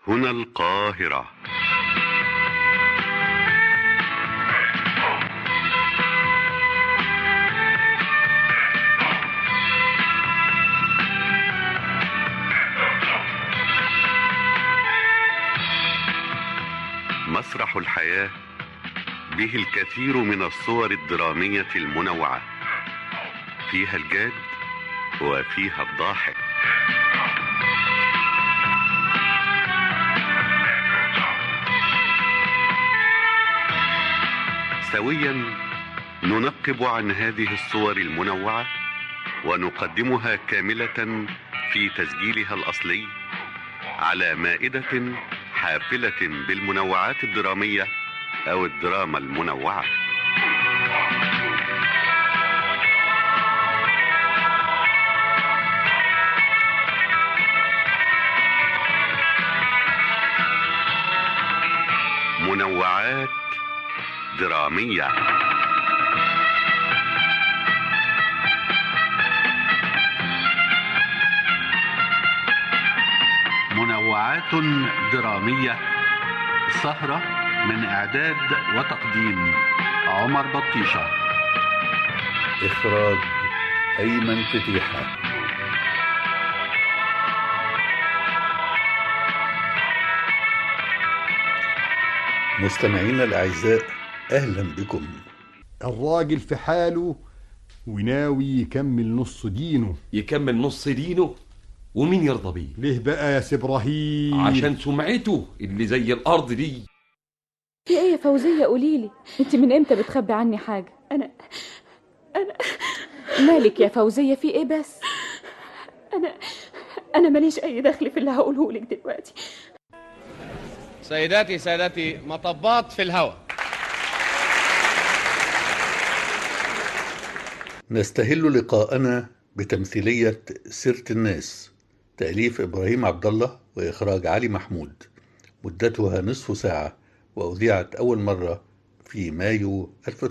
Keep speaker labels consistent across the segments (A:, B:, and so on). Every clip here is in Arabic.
A: هنا القاهرة. مسرح الحياة به الكثير من الصور الدرامية المنوعة، فيها الجاد وفيها الضاحك. سويا ننقب عن هذه الصور المنوعة ونقدمها كاملة في تسجيلها الأصلي على مائدة حافلة بالمنوعات الدرامية أو الدراما المنوعة. منوعات درامية. منوعات درامية، سهرة من إعداد وتقديم عمر بطيشة،
B: إخراج أيمن فتيحة. مستمعينا الأعزاء، أهلا بكم.
C: الراجل في حاله وناوي يكمل نص دينه.
D: يكمل نص دينه؟ ومين يرضى بيه؟
C: ليه بقى يا سي إبراهيم؟
D: عشان سمعته اللي زي الأرض دي.
E: في ايه يا فوزية؟ قوليلي، انت من امتى بتخبي عني حاجة؟ انا مالك يا فوزية؟ في ايه بس؟
F: انا ماليش اي دخل في اللي هقوله لك دلوقتي.
G: سيداتي سادتي، مطبات في الهواء.
B: نستهل لقاءنا بتمثيلية سيرة الناس، تأليف إبراهيم عبد الله وإخراج علي محمود، مدتها نصف ساعة، وأذيعت أول مرة في مايو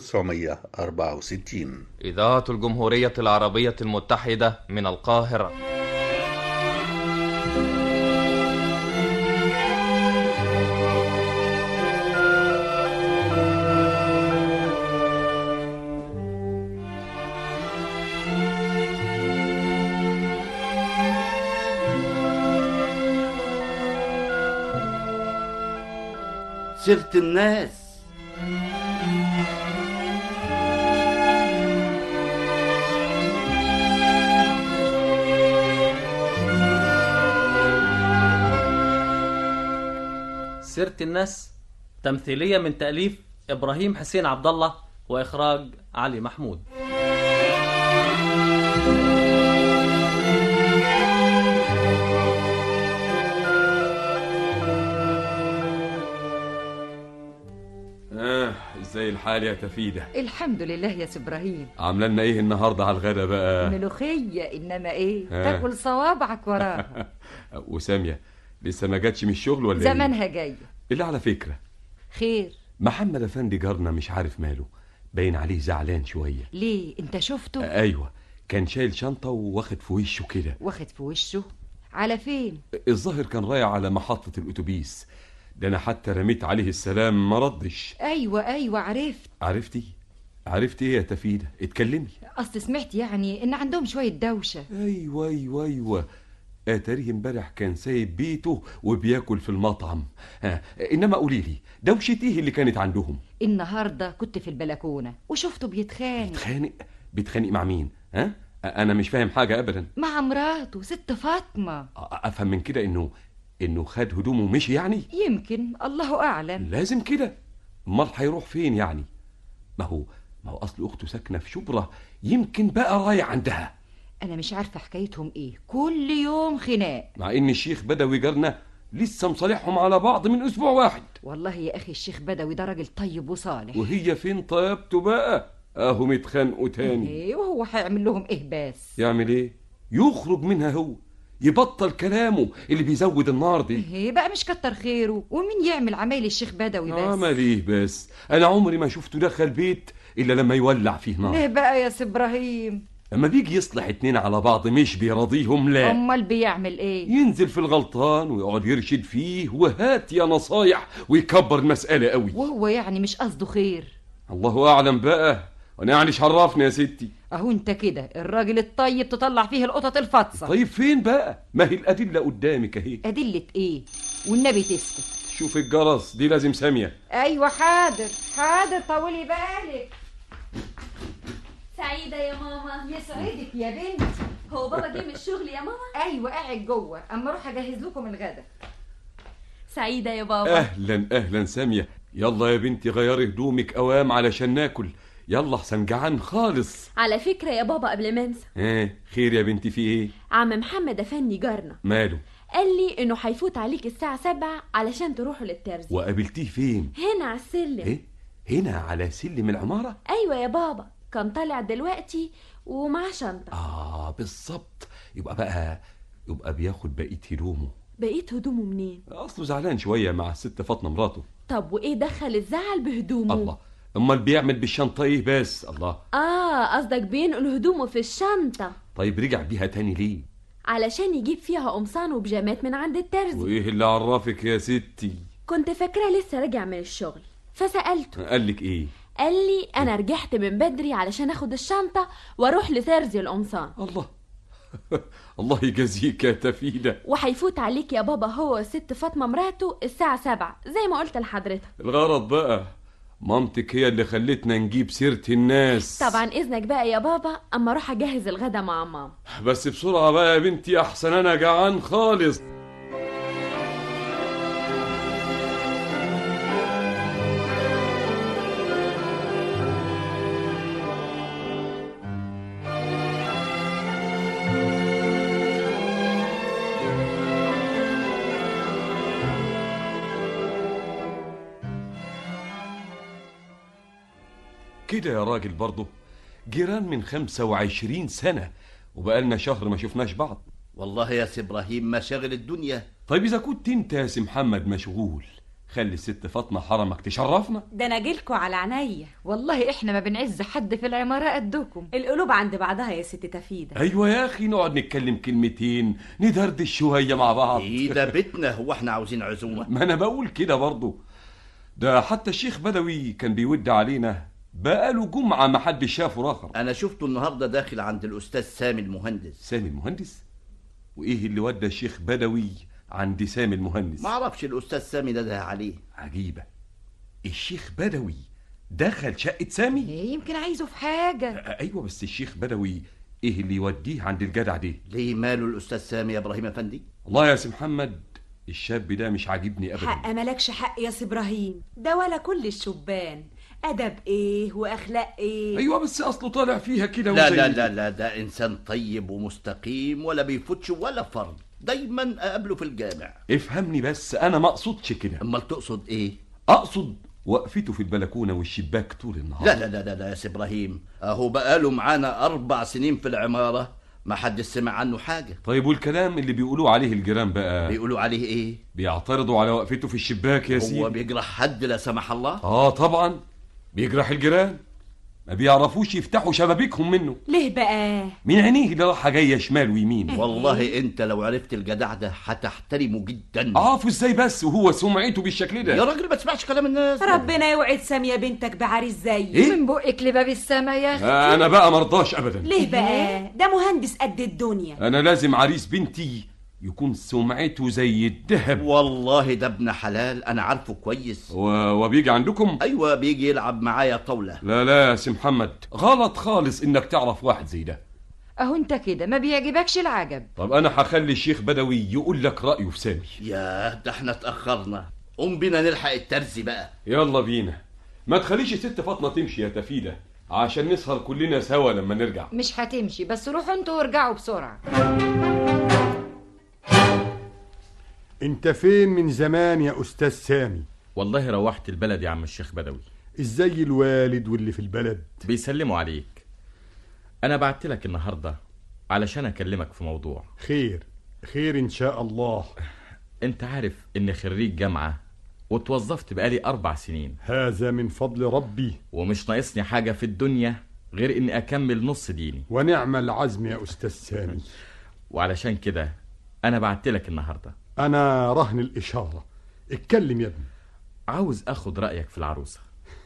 B: 1964.
H: إذاعة الجمهورية العربية المتحدة من القاهرة.
I: سيرة الناس.
J: سيرة الناس تمثيلية من تأليف إبراهيم حسين عبد الله وإخراج علي محمود.
D: ازاي الحال يا تفيدة؟
K: الحمد لله يا سي ابراهيم.
D: عامله لنا ايه النهارده على الغدا بقى؟
K: ملوخية، انما ايه تاكل صوابعك وراها.
D: وسامية لسه ما جاتش من الشغل ولا
K: زمانها
D: ايه؟
K: جاية.
D: اللي على فكرة
K: خير؟
D: محمد افندي جارنا مش عارف ماله، باين عليه زعلان شوية.
K: ليه؟ انت شفته؟
D: ايوه، كان شايل شنطة واخد في وشه كده.
K: واخد في وشه؟ على فين؟
D: الظاهر كان رايح على محطة الاتوبيس، ده انا حتى رميت عليه السلام ما ردش.
K: ايوه عرفت.
D: عرفتي ايه يا تفيدة؟ اتكلمي.
K: اصل سمعت يعني ان عندهم شوية دوشة.
D: ايوه اتاريه امبارح كان سايب بيته وبياكل في المطعم. انما قوليلي، دوشة ايه اللي كانت عندهم؟
K: النهاردة كنت في البلكونة وشفته بيتخانق.
D: بيتخانق مع مين؟ انا مش فاهم حاجة ابدا.
K: مع مراته ست فاطمة.
D: افهم من كده انه خد هدومه ومشي يعني؟
K: يمكن، الله اعلم.
D: لازم كده، امال هيروح فين يعني؟ ما هو اصل اخته ساكنه في شبرا، يمكن بقى رايح عندها.
K: انا مش عارفه حكايتهم ايه، كل يوم خناق،
D: مع ان الشيخ بدوي جارنا لسه مصالحهم على بعض من اسبوع واحد.
K: والله يا اخي الشيخ بدوي ده راجل طيب وصالح.
D: وهي فين طيبته بقى؟ اهو متخانقوا تاني.
K: ايه وهو هيعمل لهم ايه بس؟
D: يعمل ايه؟ يخرج منها هو، يبطل كلامه اللي بيزود النار دي.
K: ايه بقى مش كتر خيره، ومين يعمل عمايل الشيخ بدوي بس؟
D: عمل ايه بس؟ انا عمري ما شفته دخل بيت الا لما يولع فيه نار.
K: ليه بقى يا سي ابراهيم؟
D: اما بيجي يصلح اتنين على بعض مش بيراضيهم، لا.
K: امال بيعمل ايه؟
D: ينزل في الغلطان ويقعد يرشد فيه وهات يا نصايح ويكبر المسألة قوي.
K: وهو يعني مش قصده خير؟
D: الله اعلم بقى، وانا يعني مش عرفني يا ستي.
K: اهو انت كده الراجل الطيب تطلع فيه القطط الفطسه.
D: طيب فين بقى؟ ما هي الادله قدامك اهي.
K: ادله ايه؟ والنبي تسكت.
D: شوف الجرس، دي لازم ساميه.
K: ايوه حاضر حاضر، طولي بالك.
L: سعيدة يا ماما.
K: يسعدك يا بنتي.
L: هو بابا جه من الشغل يا ماما؟
K: ايوه قاعد جوه، اما اروح اجهز لكم الغدا.
L: سعيدة يا بابا.
D: اهلا اهلا ساميه. يلا يا بنتي غيري هدومك اوام علشان ناكل. يلا احسن جعان خالص.
L: على فكرة يا بابا قبل ما انسى،
D: خير يا بنتي في ايه؟
L: عم محمد افندي جارنا
D: ماله؟
L: قال لي انه هيفوت عليك الساعة 7 علشان تروحوا للترزي.
D: وقابلتيه فين؟
L: هنا على السلم.
D: ايه؟ هنا على سلم العمارة؟
L: ايوه يا بابا، كان طالع دلوقتي ومعاه شنطة.
D: بالظبط. يبقى بياخد بقية هدومه.
L: بقية هدومه منين؟
D: اصله زعلان شوية مع الست فاطمة مراته.
L: طب وايه دخل الزعل بهدومه؟
D: الله، امال بيعمل بالشنطة ايه بس؟ الله.
L: قصدك بينقل هدومه في الشنطة.
D: طيب رجع بيها تاني ليه؟
L: علشان يجيب فيها قمصان وبيجامات من عند الترزي.
D: وايه اللي عرفك يا ستي؟
L: كنت فاكرة لسه راجع من الشغل فسألته.
D: قالك ايه؟
L: قال لي انا رجعت من بدري علشان اخد الشنطة واروح لترزي القمصان.
D: الله الله يجازيك يا تفيدة.
L: وهيفوت عليك يا بابا هو والست فاطمة مراته الساعة 7 زي ما قلت لحضرتك.
D: الغرض بقى مامتك هي اللي خلتنا نجيب سيرة الناس.
L: طبعا اذنك بقى يا بابا اما اروح اجهز الغدا مع ماما.
D: بس بسرعة بقى يا بنتي احسن انا جعان خالص. كده يا راجل برضه جيران من 25 سنة وبقالنا شهر ما شفناش بعض.
I: والله يا سي ابراهيم مشاغل الدنيا.
D: طيب اذا كنت انت يا سي محمد مشغول خلي الست فاطمة حرمك تشرفنا.
M: ده انا جيلكوا على عينيا.
K: والله احنا ما بنعز حد في العمارة قدكم.
M: القلوب عند بعضها يا ست تفيدة.
D: ايوه يا اخي نقعد نتكلم كلمتين ندردش شوية مع بعض.
I: ايه ده بيتنا، هو احنا عاوزين عزومة؟
D: ما انا بقول كده برضه. ده حتى الشيخ بدوي كان بيود علينا بقاله جمعة ما حد شافه آخر.
I: أنا شفته النهاردة داخل عند الأستاذ سامي المهندس.
D: سامي المهندس؟ وإيه اللي ودى الشيخ بدوي عند سامي المهندس؟
I: ما أعرفش، الأستاذ سامي ده عليه.
D: عجيبة، الشيخ بدوي دخل شقة سامي؟
K: يمكن عايزه في حاجة.
D: أيوة بس الشيخ بدوي إيه اللي يوديه عند الجدع ده؟
I: ليه ماله الأستاذ سامي يا إبراهيم أفندي؟
D: والله يا سي محمد الشاب ده مش عاجبني أبدا.
M: حق مالكش حق يا سي إبراهيم، ده ولا كل الشبان أدب إيه وأخلاق إيه.
D: أيوة بس أصله طالع فيها كده.
I: لا لا لا لا، ده إنسان طيب ومستقيم ولا بيفوتش ولا فرض، دايما أقابله في الجامع.
D: افهمني بس أنا ما أقصدش كده.
I: أمال تقصد إيه؟
D: أقصد وقفته في البلكونة والشباك طول النهار.
I: لا لا لا لا يا سي إبراهيم، أهو بقاله معانا 4 سنين في العمارة ما حد سمع عنه حاجة.
D: طيب والكلام اللي بيقولوا عليه الجيران بقى؟
I: بيقولوا عليه ايه؟
D: بيعترضوا على وقفته في الشباك يا سيدي.
I: هو بيجرح حد لا سمح الله؟
D: طبعا بيجرح الجيران، ما بيعرفوش يفتحوا شبابيكهم منه.
M: ليه بقى؟
D: من عينيه اللي رايحه جايه شمال ويمين.
I: والله انت لو عرفت الجدع ده هتحترمه جدا.
D: عارفه ازاي بس وهو سمعته بالشكل ده؟
I: يا راجل ما تسمعش كلام الناس.
M: ربنا يوعد سامية بنتك بعريس زي
D: إيه؟
K: من بقك لباب السما يا اخي.
D: انا بقى مرضاش ابدا.
M: ليه بقى؟ ده مهندس قد الدنيا.
D: انا لازم عريس بنتي يكون سمعته زي الذهب.
I: والله ده ابن حلال، انا عارفه كويس.
D: وبيجي عندكم؟
I: ايوه بيجي يلعب معايا طاوله.
D: لا لا يا سي محمد، غلط خالص انك تعرف واحد زي ده.
K: اهو انت كده ما بيعجبكش العجب.
D: طب انا هخلي الشيخ بدوي يقول لك رايه في سامي.
I: يا ده احنا اتاخرنا، قوم بينا نلحق الترزي بقى.
D: يلا بينا، ما تخليش الست فاطمه تمشي يا تفيده عشان نسهر كلنا سوا لما نرجع.
K: مش هتمشي، بس روحوا انتوا وارجعوا بسرعه.
C: انت فين من زمان يا استاذ سامي؟
N: والله روحت البلد يا عم الشيخ بدوي.
C: ازاي الوالد واللي في البلد؟
N: بيسلموا عليك. انا بعت لك النهارده علشان اكلمك في موضوع.
C: خير ان شاء الله.
N: انت عارف اني خريج جامعة واتوظفت بقالي 4 سنين.
C: هذا من فضل ربي.
N: ومش ناقصني حاجة في الدنيا غير إني أكمل نص ديني.
C: ونعم العزم يا أستاذ سامي.
N: وعلشان كده أنا بعتلك النهاردة.
C: أنا رهن الإشارة. اتكلم يا ابني.
N: عاوز أخد رأيك في العروسة.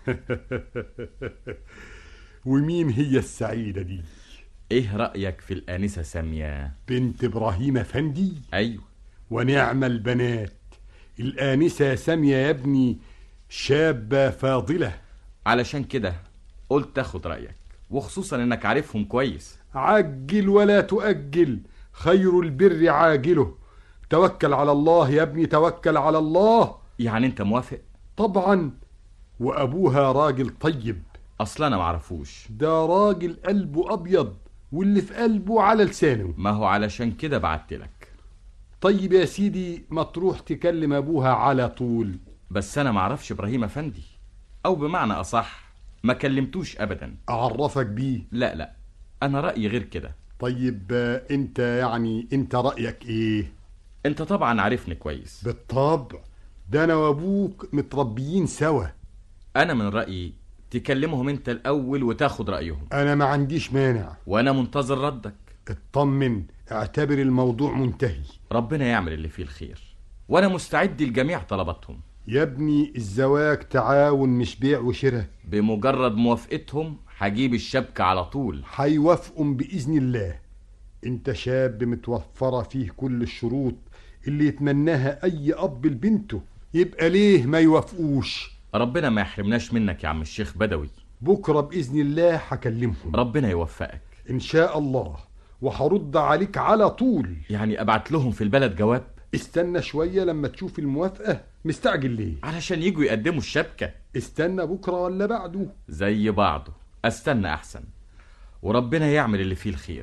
C: ومين هي السعيدة دي؟
N: إيه رأيك في الآنسة سامية
C: بنت إبراهيم أفندي؟
N: أيوه.
C: ونعم البنات. الآنسة سامية يا ابني شابة فاضلة.
N: علشان كده قلت أخد رأيك، وخصوصا إنك عارفهم كويس.
C: عجل ولا تؤجل، خير البر عاجله. توكل على الله يا ابني، توكل على الله.
N: يعني أنت موافق؟
C: طبعا. وأبوها راجل طيب.
N: أصلا أنا معرفوش.
C: ده راجل قلبه أبيض، واللي في قلبه على لسانه.
N: ما هو علشان كده بعتلك.
C: طيب يا سيدي، ما تروح تكلم أبوها على طول.
N: بس أنا معرفش إبراهيم أفندي، أو بمعنى أصح ما كلمتوش أبدا.
C: أعرفك بيه؟
N: لا، أنا رأيي غير كده.
C: طيب أنت رأيك إيه؟
N: أنت طبعا عارفني كويس.
C: بالطبع، ده أنا وأبوك متربيين سوا.
N: أنا من رأيي تكلمهم أنت الأول وتاخد رأيهم.
C: أنا ما عنديش مانع،
N: وأنا منتظر ردك.
C: اطمن، اعتبر الموضوع منتهي.
N: ربنا يعمل اللي فيه الخير، وأنا مستعد لجميع طلباتهم.
C: يا ابني الزواج تعاون مش بيع وشراء.
N: بمجرد موافقتهم هجيب الشبكة على طول.
C: هيوافقهم بإذن الله. انت شاب متوفرة فيه كل الشروط اللي يتمناها أي أب لبنته، يبقى ليه ما يوافقوش؟
N: ربنا ما يحرمناش منك يا عم الشيخ بدوي.
C: بكرة بإذن الله هكلمهم.
N: ربنا يوفقك
C: إن شاء الله، وهرد عليك على طول.
N: يعني أبعت لهم في البلد جواب؟
C: استنى شوية لما تشوف الموافقة. مستعجل ليه؟
N: علشان يجوا يقدموا الشبكة.
C: استنى بكرة ولا بعده؟
N: زي بعضه، استنى أحسن، وربنا يعمل اللي فيه الخير.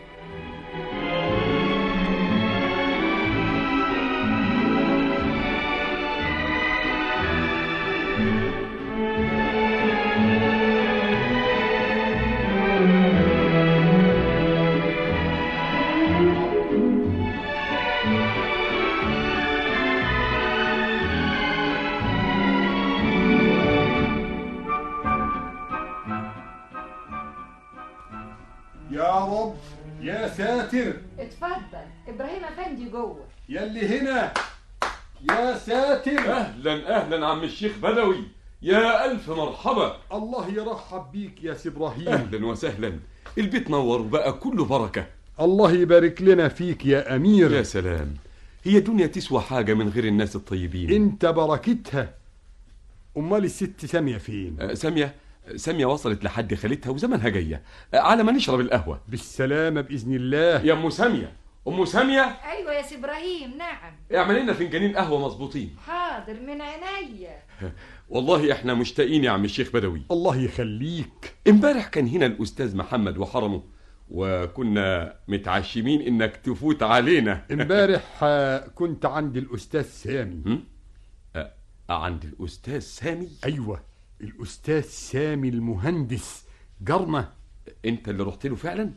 C: يا رب يا ساتر.
K: اتفضل ابراهيم افندي جوه.
C: يلي هنا يا ساتر.
D: اهلا عم الشيخ بدوي، يا الف مرحبا.
C: الله يرحب بيك يا سي ابراهيم.
D: اهلا وسهلا، البيت نور وبقى كله بركه.
C: الله يبارك لنا فيك يا امير.
D: يا سلام، هي الدنيا تسوى حاجه من غير الناس الطيبين.
C: انت بركتها. امال الست ساميه فين؟
D: ساميه وصلت لحد خالتها وزمانها جايه على ما نشرب القهوه.
C: بالسلامه باذن الله.
D: يا ام ساميه، ام ساميه.
K: ايوه يا سي ابراهيم. نعم.
D: اعمل لنا فنجانين قهوه مظبوطين.
K: حاضر من عينيا.
D: والله احنا مشتاقين يا عم الشيخ بدوي.
C: الله يخليك.
D: امبارح كان هنا الاستاذ محمد وحرمه، وكنا متعشمين انك تفوت علينا.
C: امبارح كنت عند الاستاذ سامي.
D: عند الاستاذ سامي؟
C: ايوه، الاستاذ سامي المهندس جرمه.
D: انت اللي رحت له فعلا؟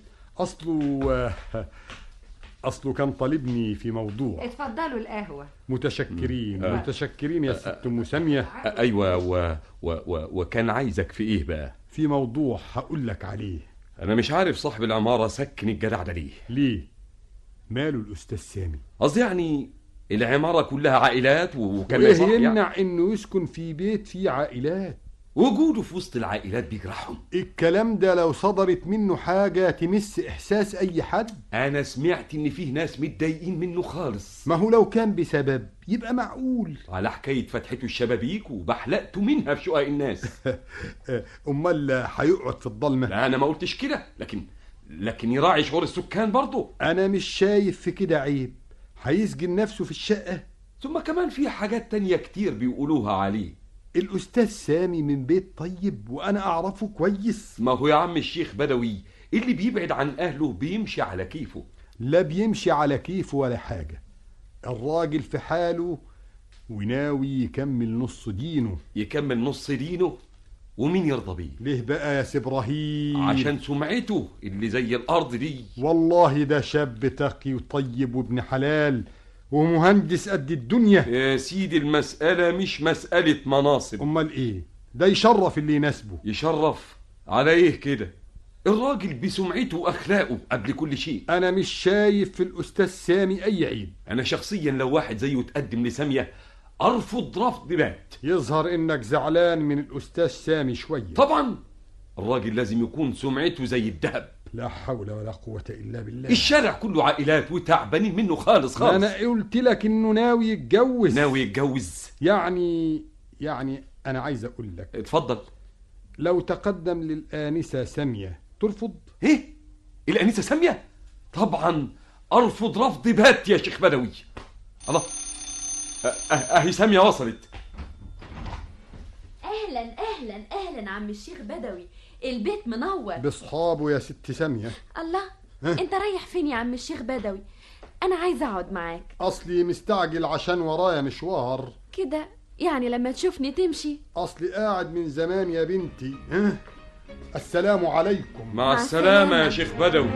C: اصله كان طالبني في موضوع.
K: اتفضلوا القهوه.
C: متشكرين. متشكرين يا ست ام ساميه.
D: ايوه وكان عايزك في ايه بقى؟
C: في موضوع هقول لك عليه.
D: انا مش عارف صاحب العماره سكن الجدع ده
C: ليه؟ ماله الاستاذ سامي؟
D: قصدي يعني العماره كلها عائلات وكان
C: وايه يمنع انه يسكن في بيت فيه عائلات؟
D: وجوده في وسط العائلات بيجرحهم.
C: الكلام ده لو صدرت منه حاجة تمس إحساس أي حد.
D: أنا سمعت إن فيه ناس متضايقين منه خالص.
C: ما هو لو كان بسبب يبقى معقول.
D: على حكاية فتحته الشبابيك وبحلقته منها في شقق الناس.
C: أمال هيقعد في الضلمة؟
D: لا أنا ما قلتش كده، لكن يراعي شعور السكان برضه.
C: أنا مش شايف في كده عيب. هيسجن نفسه في الشقة.
D: ثم كمان في حاجات تانية كتير بيقولوها عليه.
C: الأستاذ سامي من بيت طيب وأنا أعرفه كويس.
D: ما هو يا عم الشيخ بدوي اللي بيبعد عن أهله بيمشي على كيفه.
C: لا بيمشي على كيفه ولا حاجة. الراجل في حاله وناوي يكمل نص دينه.
D: يكمل نص دينه؟ ومين يرضى بيه؟
C: ليه بقى يا سي إبراهيم؟
D: عشان سمعته اللي زي الأرض دي.
C: والله ده شاب تقي وطيب وابن حلال ومهندس قد الدنيا.
D: يا سيدي المسألة مش مسألة مناصب.
C: أمال إيه؟ ده يشرف اللي يناسبه.
D: يشرف على إيه كده؟ الراجل بسمعته واخلاقه قبل كل شيء.
C: انا مش شايف في الاستاذ سامي اي عيب.
D: انا شخصيا لو واحد زيه تقدم لسامية ارفض رفض بات.
C: يظهر انك زعلان من الاستاذ سامي شوية.
D: طبعا الراجل لازم يكون سمعته زي الذهب.
C: لا حول ولا قوة الا بالله.
D: الشارع كله عائلات وتعبانين منه خالص خالص.
C: انا قلت لك انه ناوي يتجوز.
D: ناوي يتجوز؟
C: يعني انا عايز اقول لك.
D: اتفضل.
C: لو تقدم للآنسة سامية ترفض؟
D: ايه؟ الآنسة سامية؟ طبعا ارفض رفض بات يا شيخ بدوي. الله، اهي سامية وصلت.
L: اهلا اهلا اهلا عم الشيخ بدوي، البيت منور
C: باصحابه يا ست سامية.
L: الله، انت رايح فين يا عم الشيخ بدوي؟ انا عايزه اقعد معاك.
C: اصلي مستعجل عشان ورايا مشوار.
L: كده يعني لما تشوفني تمشي؟
C: اصلي قاعد من زمان يا بنتي. السلام عليكم.
D: مع السلامة يا شيخ بدوي.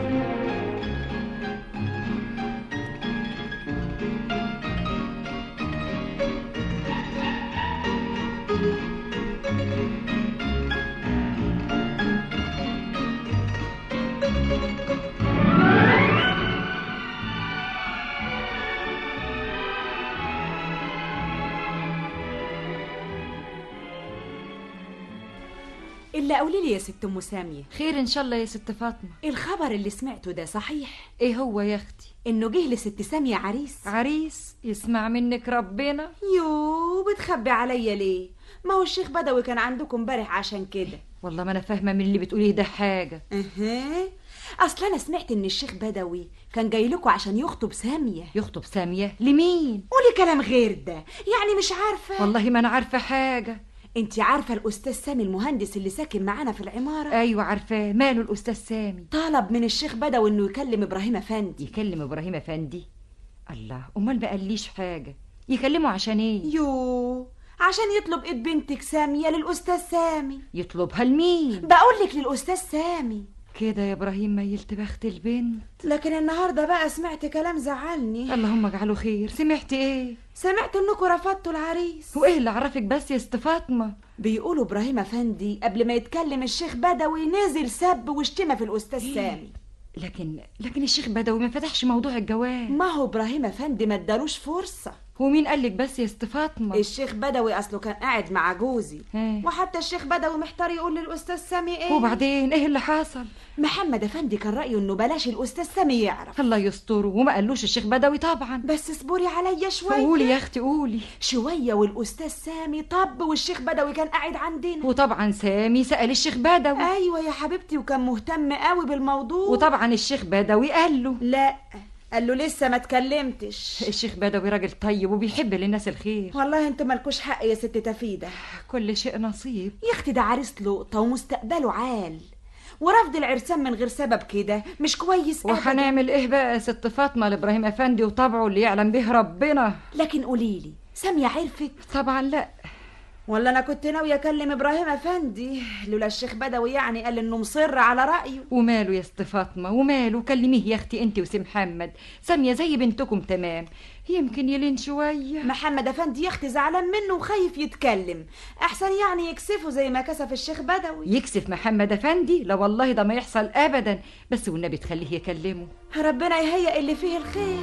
M: إلا قولي لي يا ست أم سامية.
K: خير إن شاء الله يا ست فاطمة.
M: الخبر اللي سمعته ده صحيح؟
K: إيه هو يا أختي؟
M: إنه جه لست سامية عريس.
K: عريس؟ يسمع منك ربنا.
M: يو، بتخبي عليا ليه؟ ما هو الشيخ بدوي كان عندكم امبارح عشان كده.
K: والله ما أنا فاهمة من اللي بتقوليه ده حاجة.
M: أصل أنا سمعت إن الشيخ بدوي كان جاي لكم عشان يخطب سامية.
K: يخطب سامية؟ لمين؟
M: قولي كلام غير ده، يعني مش عارفة؟
K: والله ما أنا عارفة حاجة.
M: انت عارفة الأستاذ سامي المهندس اللي ساكن معانا في العمارة؟
K: أيوة عارفاه. ماله الأستاذ سامي؟
M: طلب من الشيخ بدوي إنه يكلم إبراهيم أفندي.
K: يكلم إبراهيم أفندي؟ الله، أمال ما قاليش حاجة. يكلمه عشان إيه؟
M: يو، عشان يطلب إيد بنتك سامية للأستاذ سامي.
K: يطلبها لمين؟
M: بقولك للأستاذ سامي.
K: كده يا إبراهيم ميلت بخت البنت.
M: لكن النهاردة بقى سمعت كلام زعلني.
K: اللهم اجعله خير. سمعت إيه؟
M: سمعت إنكم رفضتوا العريس.
K: وإيه اللي عرفك بس يا ست فاطمة؟
M: بيقولوا إبراهيم أفندي قبل ما يتكلم الشيخ بدوي نزل سب واشتمى في الأستاذ سامي.
K: لكن الشيخ بدوي ما فتحش موضوع الجواز.
M: ما هو إبراهيم أفندي ما ادالوش فرصة.
K: ومين قالك بس يا ست فاطمة؟
M: الشيخ بدوي أصله كان قاعد مع جوزي. وحتى الشيخ بدوي محتار يقول للأستاذ سامي إيه.
K: وبعدين إيه اللي حصل؟
M: محمد أفندي كان رأيه إنه بلاش الأستاذ سامي يعرف.
K: الله يستره. وما قالوش الشيخ بدوي طبعا.
M: بس اصبري عليا شوية.
K: قولي يا أختي قولي.
M: شوية والأستاذ سامي طب والشيخ بدوي كان قاعد عندنا.
K: وطبعا سامي سأل الشيخ بدوي.
M: أيوة يا حبيبتي، وكان مهتم قوي بالموضوع.
K: وطبعا الشيخ بدوي قال له
M: لا، قال له لسه ما اتكلمتش.
K: الشيخ بدوي راجل طيب وبيحب للناس الخير.
M: والله انتوا مالكوش حق يا ست تفيدة.
K: كل شيء نصيب
M: يا اختي، ده عريس لقطة ومستقبله عال، ورفض العرسان من غير سبب كده مش كويس أبدا.
K: وهنعمل ايه بقى يا ست فاطمة لإبراهيم أفندي وطبعه اللي يعلم به ربنا.
M: لكن قوليلي، سامية عرفت؟
K: طبعا لا.
M: ولا انا كنت ناويه اكلم ابراهيم افندي لولا الشيخ بدوي يعني قال انه مصر على رايه.
K: وماله يا ست فاطمه وماله؟ كلميه يا اختي انت وسي محمد. ساميه زي بنتكم تمام، يمكن يلين شويه.
M: محمد افندي يا اختي زعلان منه وخايف يتكلم، احسن يعني يكسفه زي ما كسف الشيخ بدوي.
K: يكسف محمد افندي؟ لا والله ده ما يحصل ابدا، بس والنبي تخليه يكلمه.
M: ربنا يهيئ اللي فيه الخير.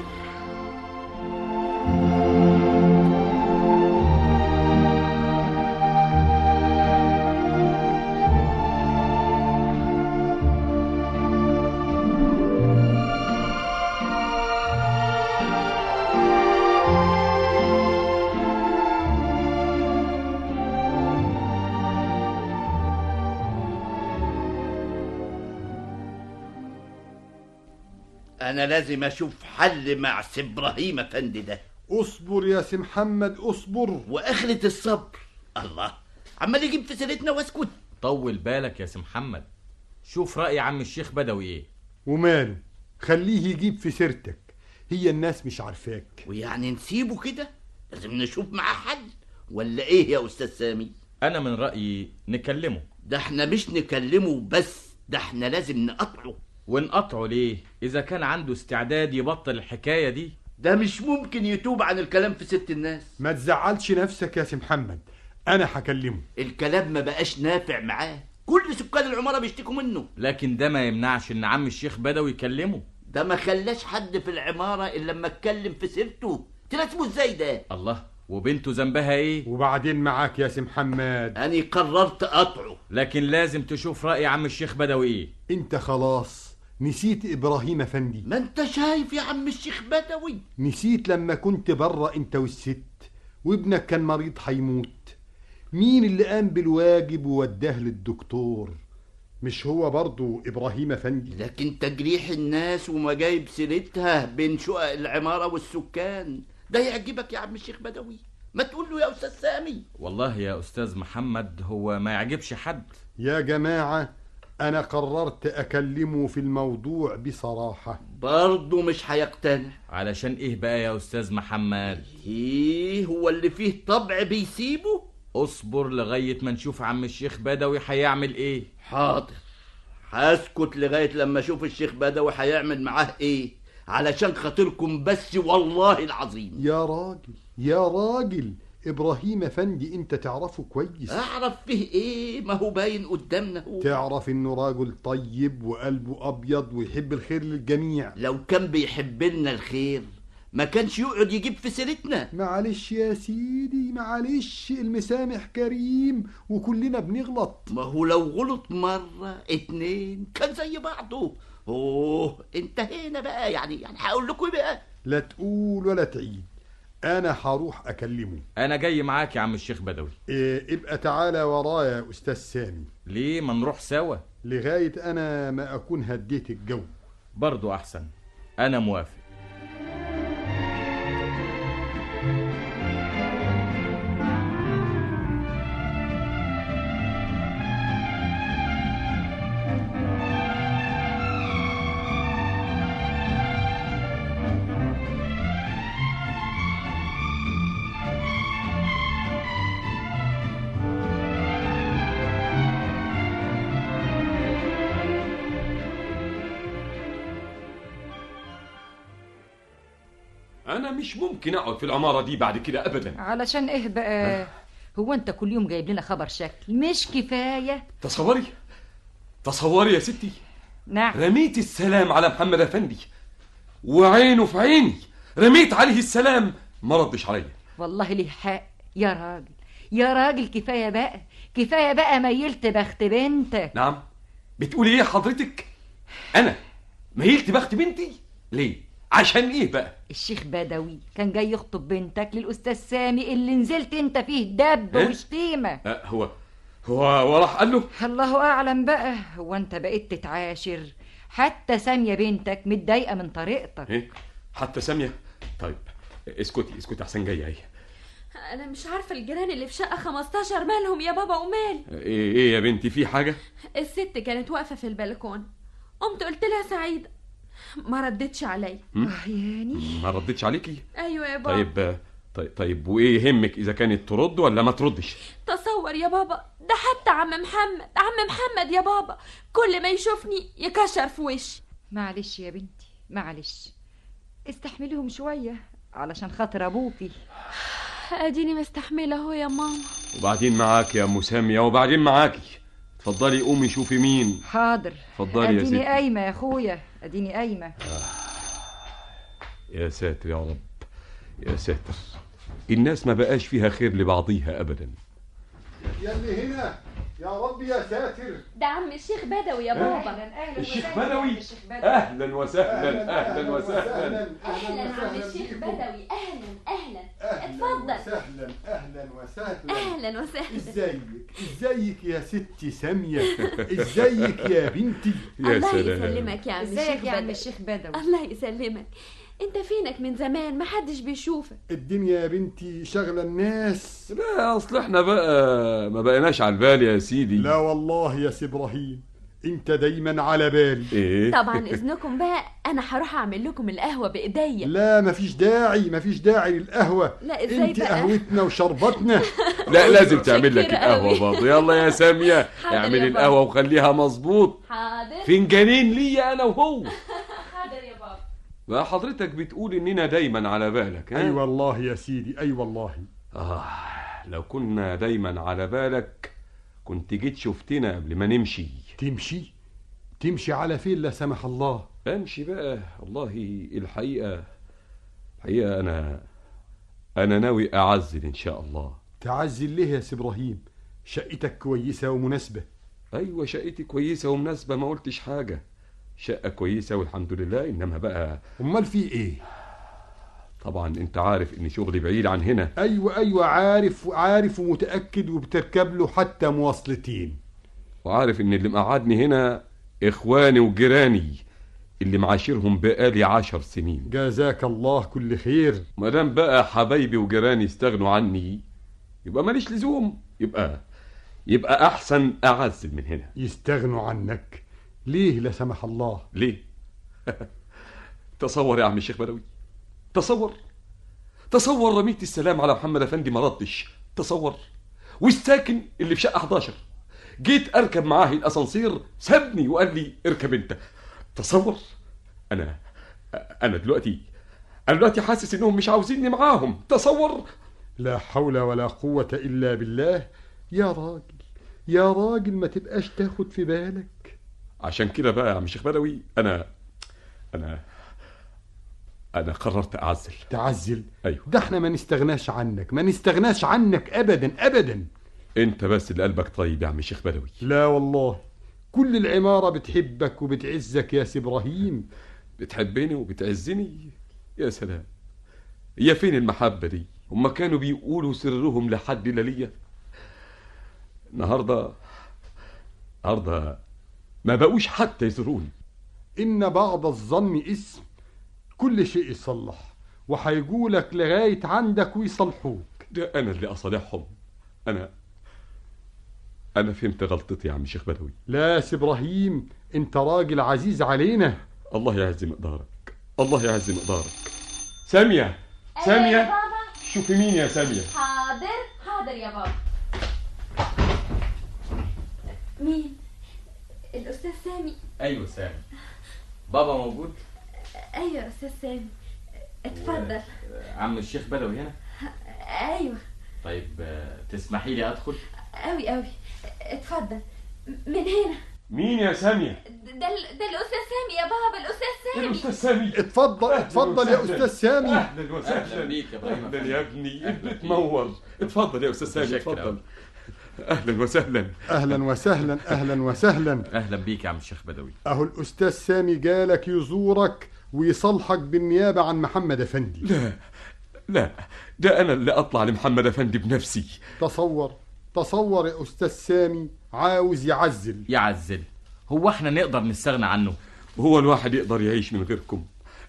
I: أنا لازم أشوف حل مع سي إبراهيم أفندي ده.
C: اصبر يا سي محمد اصبر.
I: وآخرة الصبر. الله، عمال يجيب في سيرتنا واسكت.
N: طول بالك يا سي محمد، شوف رأي عم الشيخ بدوي إيه.
C: وماله، خليه يجيب في سيرتك، هي الناس مش عارفاك.
I: ويعني نسيبه كده؟ لازم نشوف معاه حل ولا إيه يا أستاذ سامي؟
N: أنا من رأيي نكلمه.
I: ده احنا مش نكلمه بس، ده احنا لازم نقطعه.
N: ونقطعه ليه؟ إذا كان عنده استعداد يبطل الحكاية دي.
I: ده مش ممكن يتوب عن الكلام في ست الناس.
C: ما تزعلش نفسك يا سي محمد، أنا هكلمه.
I: الكلام ما بقاش نافع معاه. كل سكان العمارة بيشتكوا منه.
N: لكن ده ما يمنعش ان عم الشيخ بدوي يكلمه.
I: ده ما خلاش حد في العمارة إلا لما اتكلم في سيرته. تناسبه ازاي ده؟
N: الله، وبنته ذنبها ايه؟
C: وبعدين معاك يا سي محمد.
I: أنا قررت أقطعه.
N: لكن لازم تشوف رأي عم الشيخ بدوي ايه.
C: انت خلاص نسيت إبراهيم أفندي.
I: ما انت شايف يا عم الشيخ بدوي.
C: نسيت لما كنت برا انت والست وابنك كان مريض هيموت، مين اللي قام بالواجب ووداه للدكتور؟ مش هو برضو إبراهيم أفندي؟
I: لكن تجريح الناس وما جايب سيرتها بين شقق العمارة والسكان ده يعجبك يا عم الشيخ بدوي؟ ما تقول له يا أستاذ سامي.
N: والله يا أستاذ محمد هو ما يعجبش حد.
C: يا جماعة أنا قررت أكلمه في الموضوع بصراحة.
I: برضه مش هيقتنع.
N: علشان إيه بقى يا أستاذ محمد؟
I: إيه هو اللي فيه طبع بيسيبه؟
N: اصبر لغاية ما نشوف عم الشيخ بدوي هيعمل إيه.
I: حاضر، هسكت لغاية لما أشوف الشيخ بدوي هيعمل معاه إيه، علشان خاطركم بس والله العظيم.
C: يا راجل يا راجل، إبراهيم أفندي أنت تعرفه كويس.
I: أعرف فيه إيه؟ ما هو باين قدامنا هو.
C: تعرف إنه راجل طيب وقلبه أبيض ويحب الخير للجميع.
I: لو كان بيحب لنا الخير ما كانش يقعد يجيب في سيرتنا.
C: معلش يا سيدي معلش، المسامح كريم وكلنا بنغلط.
I: ما هو لو غلط مرة اتنين كان زي بعضه. اوه انتهينا بقى، يعني هقول لكم بقى.
C: لا تقول ولا تعيد، انا هروح اكلمه.
N: انا جاي معاك يا عم الشيخ بدوي.
C: ابقى تعالى ورايا يا استاذ سامي.
N: ليه ما نروح سوا؟
C: لغاية انا ما اكون هديت الجو.
N: برضو احسن، انا موافق.
D: أنا مش ممكن أقعد في العمارة دي بعد كده أبدا.
K: علشان إيه بقى؟ هو أنت كل يوم جايب لنا خبر شكل مش كفاية؟
D: تصوري يا ستي.
K: نعم.
D: رميت السلام على محمد أفندي وعينه في عيني، رميت عليه السلام ما ردش عليا.
K: والله ليه حق يا راجل يا راجل، كفاية بقى كفاية بقى، ميلت بخت بنتك.
D: نعم، بتقولي ايه حضرتك؟ انا ميلت بخت بنتي؟ ليه؟ عشان ايه بقى؟
K: الشيخ بدوي كان جاي يخطب بنتك للأستاذ سامي اللي نزلت انت فيه دب وشتيمة.
D: هو راح قال له؟
K: الله أعلم بقى. هو انت بقيت تتعاشر؟ حتى سامية بنتك متضايقة من طريقتك.
D: ايه؟ حتى سامية؟ طيب اسكتي احسن جاية اهي.
L: انا مش عارفة الجيران اللي في شقة 15 مالهم يا بابا ومال.
D: ايه يا بنتي، في حاجة؟
L: الست كانت واقفة في البلكون، قمت قلت لها سعيدة، ما ردتش عليا.
K: يعني
D: ما ردتش عليكي؟
L: ايوه يا بابا.
D: طيب وايه يهمك اذا كانت ترد ولا ما تردش؟
L: تصور يا بابا، ده حتى عم محمد يا بابا كل ما يشوفني يكشر في وشي.
K: معلش يا بنتي معلش، استحمليهم شوية علشان خاطر ابوكي.
L: اديني مستحملة اهو يا ماما.
D: وبعدين معاك يا ام سامية، وبعدين معاكي. اتفضلي قومي شوفي مين.
K: حاضر.
D: اتفضلي يا ستي.
K: اديني قايمة يا اخويا، اديني قايمة.
D: يا ساتر يا رب يا ساتر، الناس ما بقاش فيها خير لبعضيها ابدا.
C: يا اللي هنا يا رب يا ساتر.
L: ده عم الشيخ بدوي يا بابا.
K: اهلا
D: الشيخ بدوي. اهلا وسهلا.
L: اهلا عم الشيخ بدوي. اهلا اتفضل.
C: اهلا وسهلا.
L: اهلا وسهلا.
C: ازيك يا ستي سامية؟ ازيك يا بنتي؟
L: الله يسلمك يا عم
K: الشيخ بدوي.
L: الله يسلمك. انت فينك من زمان، محدش بيشوفك.
C: الدنيا يا بنتي شغلة الناس.
D: لا اصل احنا بقى ما بقيناش على البال يا سيدي.
C: لا والله يا سي ابراهيم انت دايما على بالي.
D: ايه؟
L: طبعا اذنكم بقى، انا هروح اعمل لكم القهوة بايديا.
C: لا مفيش داعي للقهوة.
L: لا ازاي
C: انت
L: بقى؟
C: قهوتنا وشربتنا.
D: لا لازم تعمل لك القهوة برضه. يلا يا سامية اعملي القهوة وخليها مظبوط.
L: حاضر.
D: فنجانين ليا انا وهو.
L: حاضر يا بابا.
D: بقى حضرتك بتقول اننا دايما على بالك، ها؟
C: اي والله يا سيدي اي والله.
D: لو كنا دايما على بالك كنت جيت شفتنا قبل ما نمشي.
C: تمشي على فين لا سمح الله؟
D: امشي بقى. والله الحقيقة انا ناوي اعزل ان شاء الله.
C: تعزل ليه يا سي ابراهيم؟ شقتك كويسة ومناسبة.
D: ايوه شقتي كويسة ومناسبة، ما قلتش حاجة. شقة كويسة والحمد لله، انما بقى
C: امال في ايه؟
D: طبعا انت عارف ان شغلي بعيد عن هنا.
C: ايوه عارف ومتأكد، وبتركب له حتى مواصلتين.
D: وعارف ان اللي مقعدني هنا اخواني وجيراني اللي معاشرهم بقالي 10 سنين.
C: جزاك الله كل خير.
D: مادام بقى حبايبي وجيراني استغنوا عني يبقى ماليش لزوم، يبقى احسن اعزل من هنا.
C: يستغنوا عنك ليه لا سمح الله؟
D: ليه؟ تصور يا عم الشيخ بدوي، تصور رميت السلام على محمد افندي ما ردش. تصور والساكن اللي في شقه 11 جيت اركب معاه الاسانسير سابني وقال لي اركب انت. تصور انا دلوقتي حاسس انهم مش عاوزيني معاهم. تصور.
C: لا حول ولا قوة الا بالله. يا راجل ما تبقاش تاخد في بالك.
D: عشان كده بقى يا عم الشيخ بدوي انا قررت اعزل.
C: تعزل؟
D: ايوه.
C: ده احنا ما نستغناش عنك ابدا.
D: انت بس اللي قلبك طيب يا عم الشيخ بدوي.
C: لا والله كل العمارة بتحبك وبتعزك يا سي ابراهيم.
D: بتحبني وبتعزني؟ يا سلام، هي فين المحبة دي؟ هما كانوا بيقولوا سرهم لحد لا ليا. النهارده ما بقوش حتى يزوروني.
C: إن بعض الظن اسم، كل شيء يصلح، وهيجولك لغاية عندك ويصلحوك.
D: ده أنا اللي أصالحهم. أنا فهمت غلطتي يا عم الشيخ بدوي.
C: لا يا سي إبراهيم، أنت راجل عزيز علينا.
D: الله يعز مقدارك، الله يعز مقدارك. سامية
L: يا بابا.
D: شوفي مين يا سامية.
L: حاضر يا بابا. مين؟ الأستاذ سامي.
N: أيوة سامي. بابا موجود؟
L: أيوة أستاذ سامي، اتفضل.
N: عم الشيخ بدوي هنا؟
L: أيوة.
N: طيب تسمحي لي أدخل؟
L: أوي اتفضل من هنا.
D: مين يا سامية؟
L: ده الأستاذ سامي يا بابا، الأستاذ سامي.
C: اتفضل يا أستاذ سامي.
D: أهلا وسهلا بيك يا ابراهيم. أهلا يا ابني، ابنك منور. اتفضل يا أستاذ سامي، اتفضل. أهلا وسهلا.
N: أهلا بيك يا عم الشيخ بدوي.
C: أهو الأستاذ سامي جالك يزورك ويصلحك بالنيابة عن محمد أفندي.
D: لا ده أنا اللي أطلع لمحمد أفندي بنفسي.
C: تصور يا أستاذ سامي عاوز يعزل.
N: هو احنا نقدر نستغنى عنه؟
D: هو الواحد يقدر يعيش من غيركم؟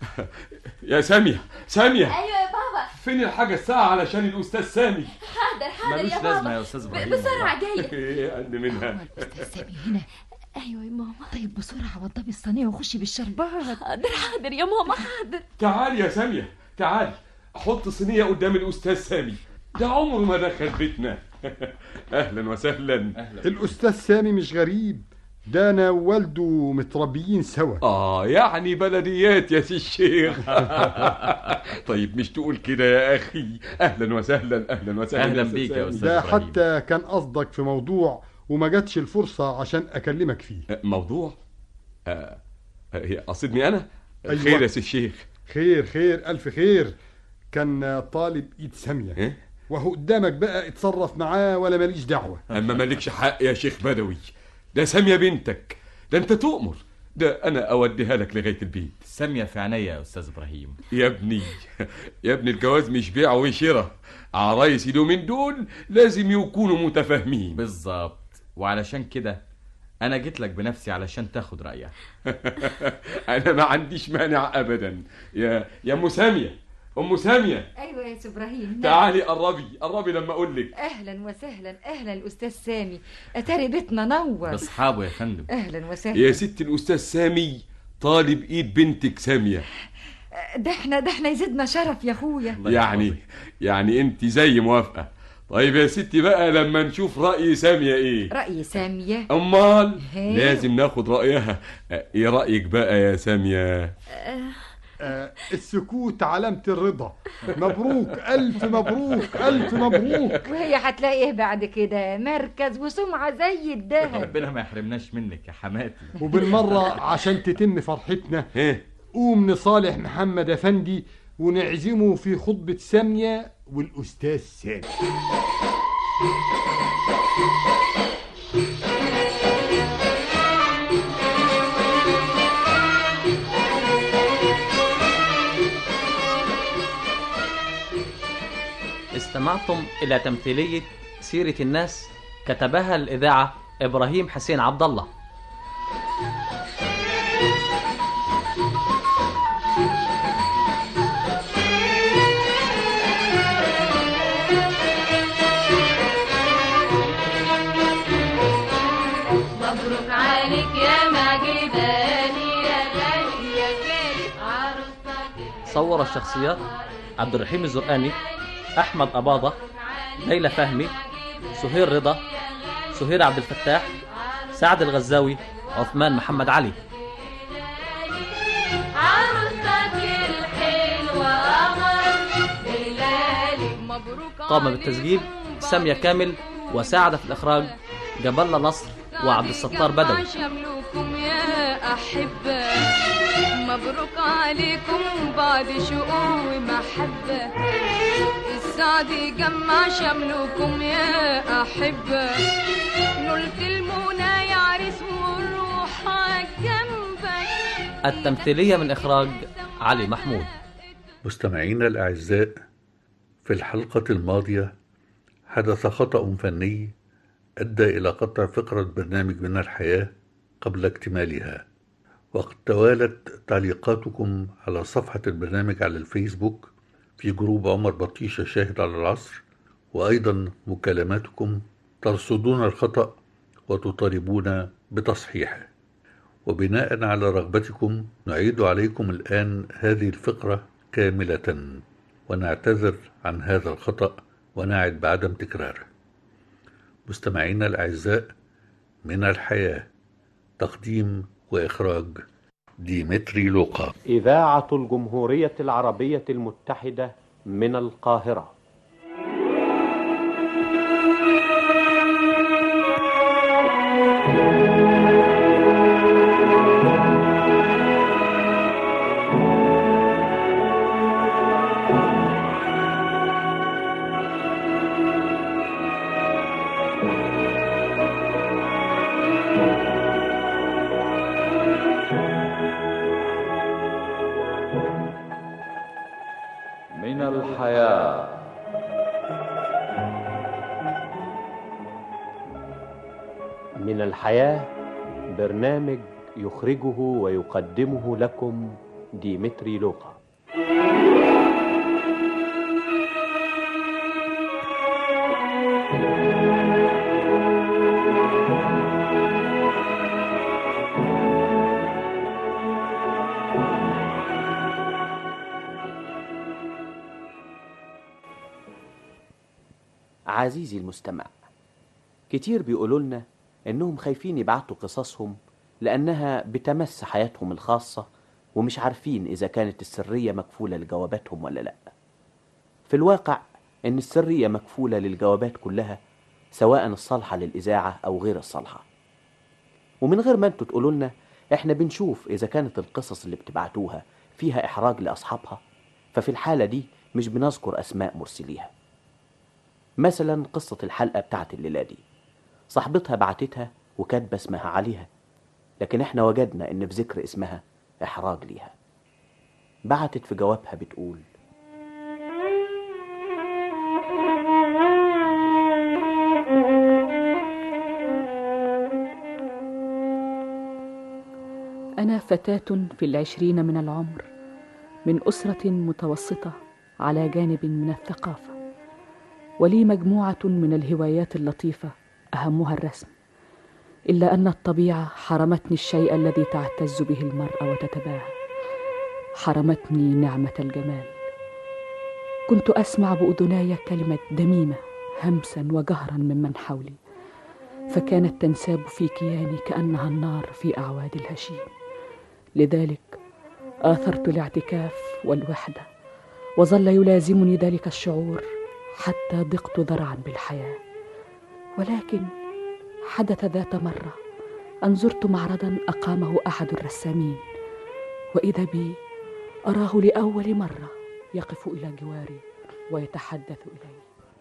D: يا سامية.
L: أيوة يا بابا.
D: فين الحاجة الساعة علشان الأستاذ سامي؟
L: حاضر يا بابا.
N: لازمة يا أستاذ إبراهيم.
L: بسرعة جاية.
D: إيه أقل منها؟
K: الأستاذ سامي هنا.
L: أيوة يا ماما.
K: طيب بسرعة وضبي الصينية وخشي بالشربات.
L: حاضر يا ماما حاضر.
D: تعالي يا سامية تعالي، أحط صينية قدام الأستاذ سامي، ده عمره ما دخل بيتنا. أهلا وسهلا.
C: الأستاذ سامي مش غريب، ده أنا ووالده متربيين سوا.
D: يعني بلديات يا سي الشيخ. طيب مش تقول كده يا أخي. أهلا وسهلا.
N: أهلا بيك يا أستاذ
C: ده
N: إبراهيم.
C: حتى كان قصدك في موضوع وما جاتش الفرصة عشان أكلمك فيه.
D: موضوع؟ هي قصدني أنا؟
C: أيوة.
D: خير يا سي الشيخ.
C: خير ألف خير. كان طالب إيد سامية وهو قدامك بقى اتصرف معاه ولا ماليش دعوة.
D: أما مالكش حق يا شيخ بدوي، ده سامية بنتك، ده أنت تؤمر، ده أنا أوديها لك لغاية البيت.
N: سامية في عينيا يا أستاذ إبراهيم.
D: يا ابني الجواز مش بيع وشراء، عرايس اليومين دول لازم يكونوا متفاهمين.
N: بالظبط، وعلشان كده أنا جيت لك بنفسي علشان تاخد رأيها.
D: أنا ما عنديش مانع أبدا. يا أم سامية.
K: أيوة يا سي إبراهيم.
D: تعالي قربي لما أقول لك.
K: أهلا وسهلا. أهلا الأستاذ سامي، أتاري بيتنا نور
N: بأصحابه يا فندم.
K: أهلا وسهلا
D: يا ست الأستاذ سامي طالب إيد بنتك سامية.
K: ده احنا يزيدنا شرف يا أخويا.
D: يعني أنت زي موافقة. طيب يا ستي بقى لما نشوف رأي سامية إيه.
K: رأي سامية؟
D: أمال لازم ناخد رأيها. إيه رأيك بقى يا سامية؟
C: السكوت علامة الرضا. مبروك، ألف مبروك، ألف مبروك.
K: وهي هتلاقي ايه بعد كده؟ مركز وسمعة زي الدهب.
N: ربنا ما يحرمناش منك يا حماتي.
C: وبالمرة عشان تتم فرحتنا قوم نصالح محمد أفندي ونعزمه في خطبة سامية والأستاذ سامي.
J: استمعتم إلى تمثيلية سيرة الناس كتبها الإذاعة إبراهيم حسين عبد الله.
O: مبروك عليك يا معجباني يا غالي يا غالي عروستك.
J: صور الشخصيات عبد الرحيم الزرقاني، أحمد أباضة، ليلى فهمي، سهير رضا، سهير عبد الفتاح، سعد الغزاوي، عثمان محمد علي. قام بالتسجيل سامية كامل، وساعد في الإخراج جبل الله نصر وعبد الستار بدوي.
O: شملكم يا أحبة، مبروك عليكم بعد شقوق ومحبة. السعد يجمع شملكم يا أحبة، نلت المنى يعرس والروح جنبك.
J: التمثيلية من إخراج علي محمود.
B: مستمعينا الأعزاء، في الحلقة الماضية حدث خطأ فني أدى إلى قطع فقرة برنامج من الحياة قبل اكتمالها، وقد توالت تعليقاتكم على صفحة البرنامج على الفيسبوك في جروب عمر بطيشة شاهد على العصر، وأيضا مكالماتكم ترصدون الخطأ وتطالبون بتصحيحه. وبناء على رغبتكم نعيد عليكم الآن هذه الفقرة كاملة، ونعتذر عن هذا الخطأ ونعد بعدم تكراره. مستمعينا الأعزاء، من الحياة، تقديم وإخراج ديمتري لوقا.
P: إذاعة الجمهورية العربية المتحدة من القاهرة.
Q: من الحياة.
P: من الحياة برنامج يخرجه ويقدمه لكم ديمتري لوقا.
R: عزيزي المستمع، كتير بيقولوا لنا انهم خايفين يبعتوا قصصهم لانها بتمس حياتهم الخاصة، ومش عارفين اذا كانت السرية مكفولة لجواباتهم ولا لا. في الواقع ان السرية مكفولة للجوابات كلها، سواء الصالحة للإذاعة او غير الصالحة. ومن غير ما انتوا تقولوا لنا، احنا بنشوف اذا كانت القصص اللي بتبعتوها فيها احراج لاصحابها، ففي الحالة دي مش بنذكر اسماء مرسليها. مثلا قصة الحلقة بتاعت الليلة دي، صاحبتها بعتتها وكاتبة اسمها عليها، لكن احنا وجدنا ان في ذكر اسمها احراج ليها. بعتت في جوابها بتقول:
E: أنا فتاة في 20 من العمر، من أسرة متوسطة على جانب من الثقافة، ولي مجموعة من الهوايات اللطيفة أهمها الرسم، إلا أن الطبيعة حرمتني الشيء الذي تعتز به المرأة وتتباهى، حرمتني نعمة الجمال. كنت أسمع بأذناي كلمة دميمة همسا وجهرا ممن حولي، فكانت تنساب في كياني كأنها النار في أعواد الهشيم. لذلك آثرت الاعتكاف والوحدة، وظل يلازمني ذلك الشعور حتى ضقت ذرعا بالحياة. ولكن حدث ذات مرة أن زرت معرضا أقامه أحد الرسامين، وإذا بي أراه لأول مرة يقف إلى جواري ويتحدث إلي.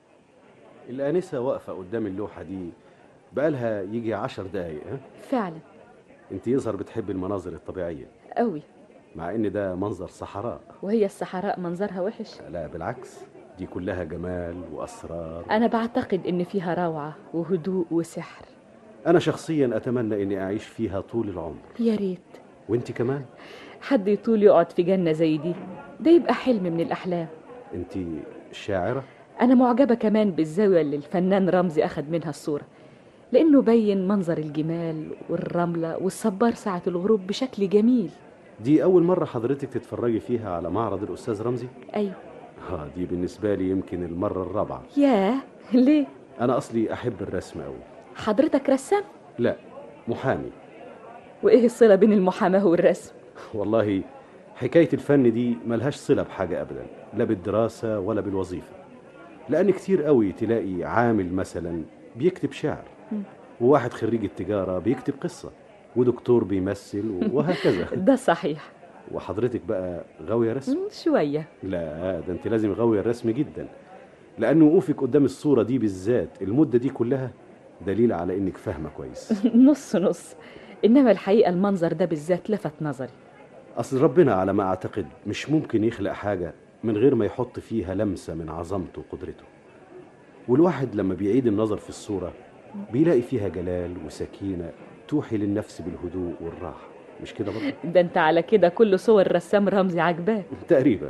S: الآنسة واقفة قدام اللوحة دي بقالها يجي 10 دقايق. ها؟
E: فعلا.
S: انت يظهر بتحب المناظر الطبيعية
E: قوي،
S: مع ان ده منظر صحراء.
E: وهي الصحراء منظرها وحش؟
S: لا بالعكس، دي كلها جمال وأسرار.
E: أنا بعتقد إن فيها روعة وهدوء وسحر.
S: أنا شخصيا أتمنى إني أعيش فيها طول العمر.
E: يا ريت.
S: وانت كمان؟
E: حد يطول يقعد في جنة زي دي، ده يبقى حلم من الأحلام.
S: انت شاعرة؟
E: أنا معجبة كمان بالزاوية اللي الفنان رمزي أخد منها الصورة، لأنه بين منظر الجمال والرملة والصبار ساعة الغروب بشكل جميل.
S: دي أول مرة حضرتك تتفرجي فيها على معرض الأستاذ رمزي؟
E: أيوه.
S: دي بالنسبة لي يمكن المرة الرابعة.
E: ياه، ليه؟
S: أنا أصلي أحب الرسم أوي.
E: حضرتك رسام؟
S: لا، محامي.
E: وإيه الصلة بين المحاماة والرسم؟
S: والله حكاية الفن دي ملهاش صلة بحاجة أبدا، لا بالدراسة ولا بالوظيفة. لأن كتير قوي تلاقي عامل مثلا بيكتب شعر، وواحد خريج التجارة بيكتب قصة، ودكتور بيمثل، وهكذا.
E: ده صحيح.
S: وحضرتك بقى غاوية رسم؟
E: شوية.
S: لا، ده انت لازم غاوية الرسم جدا، لأن وقوفك قدام الصورة دي بالذات المدة دي كلها دليل على إنك فاهمة كويس.
E: نص نص، إنما الحقيقة المنظر ده بالذات لفت نظري.
S: أصل ربنا على ما أعتقد مش ممكن يخلق حاجة من غير ما يحط فيها لمسة من عظمته وقدرته، والواحد لما بيعيد النظر في الصورة بيلاقي فيها جلال وسكينة توحي للنفس بالهدوء والراحة. مش كده برضه؟
E: ده انت على كده كل صور رسام رمزي عجباك.
S: تقريبا.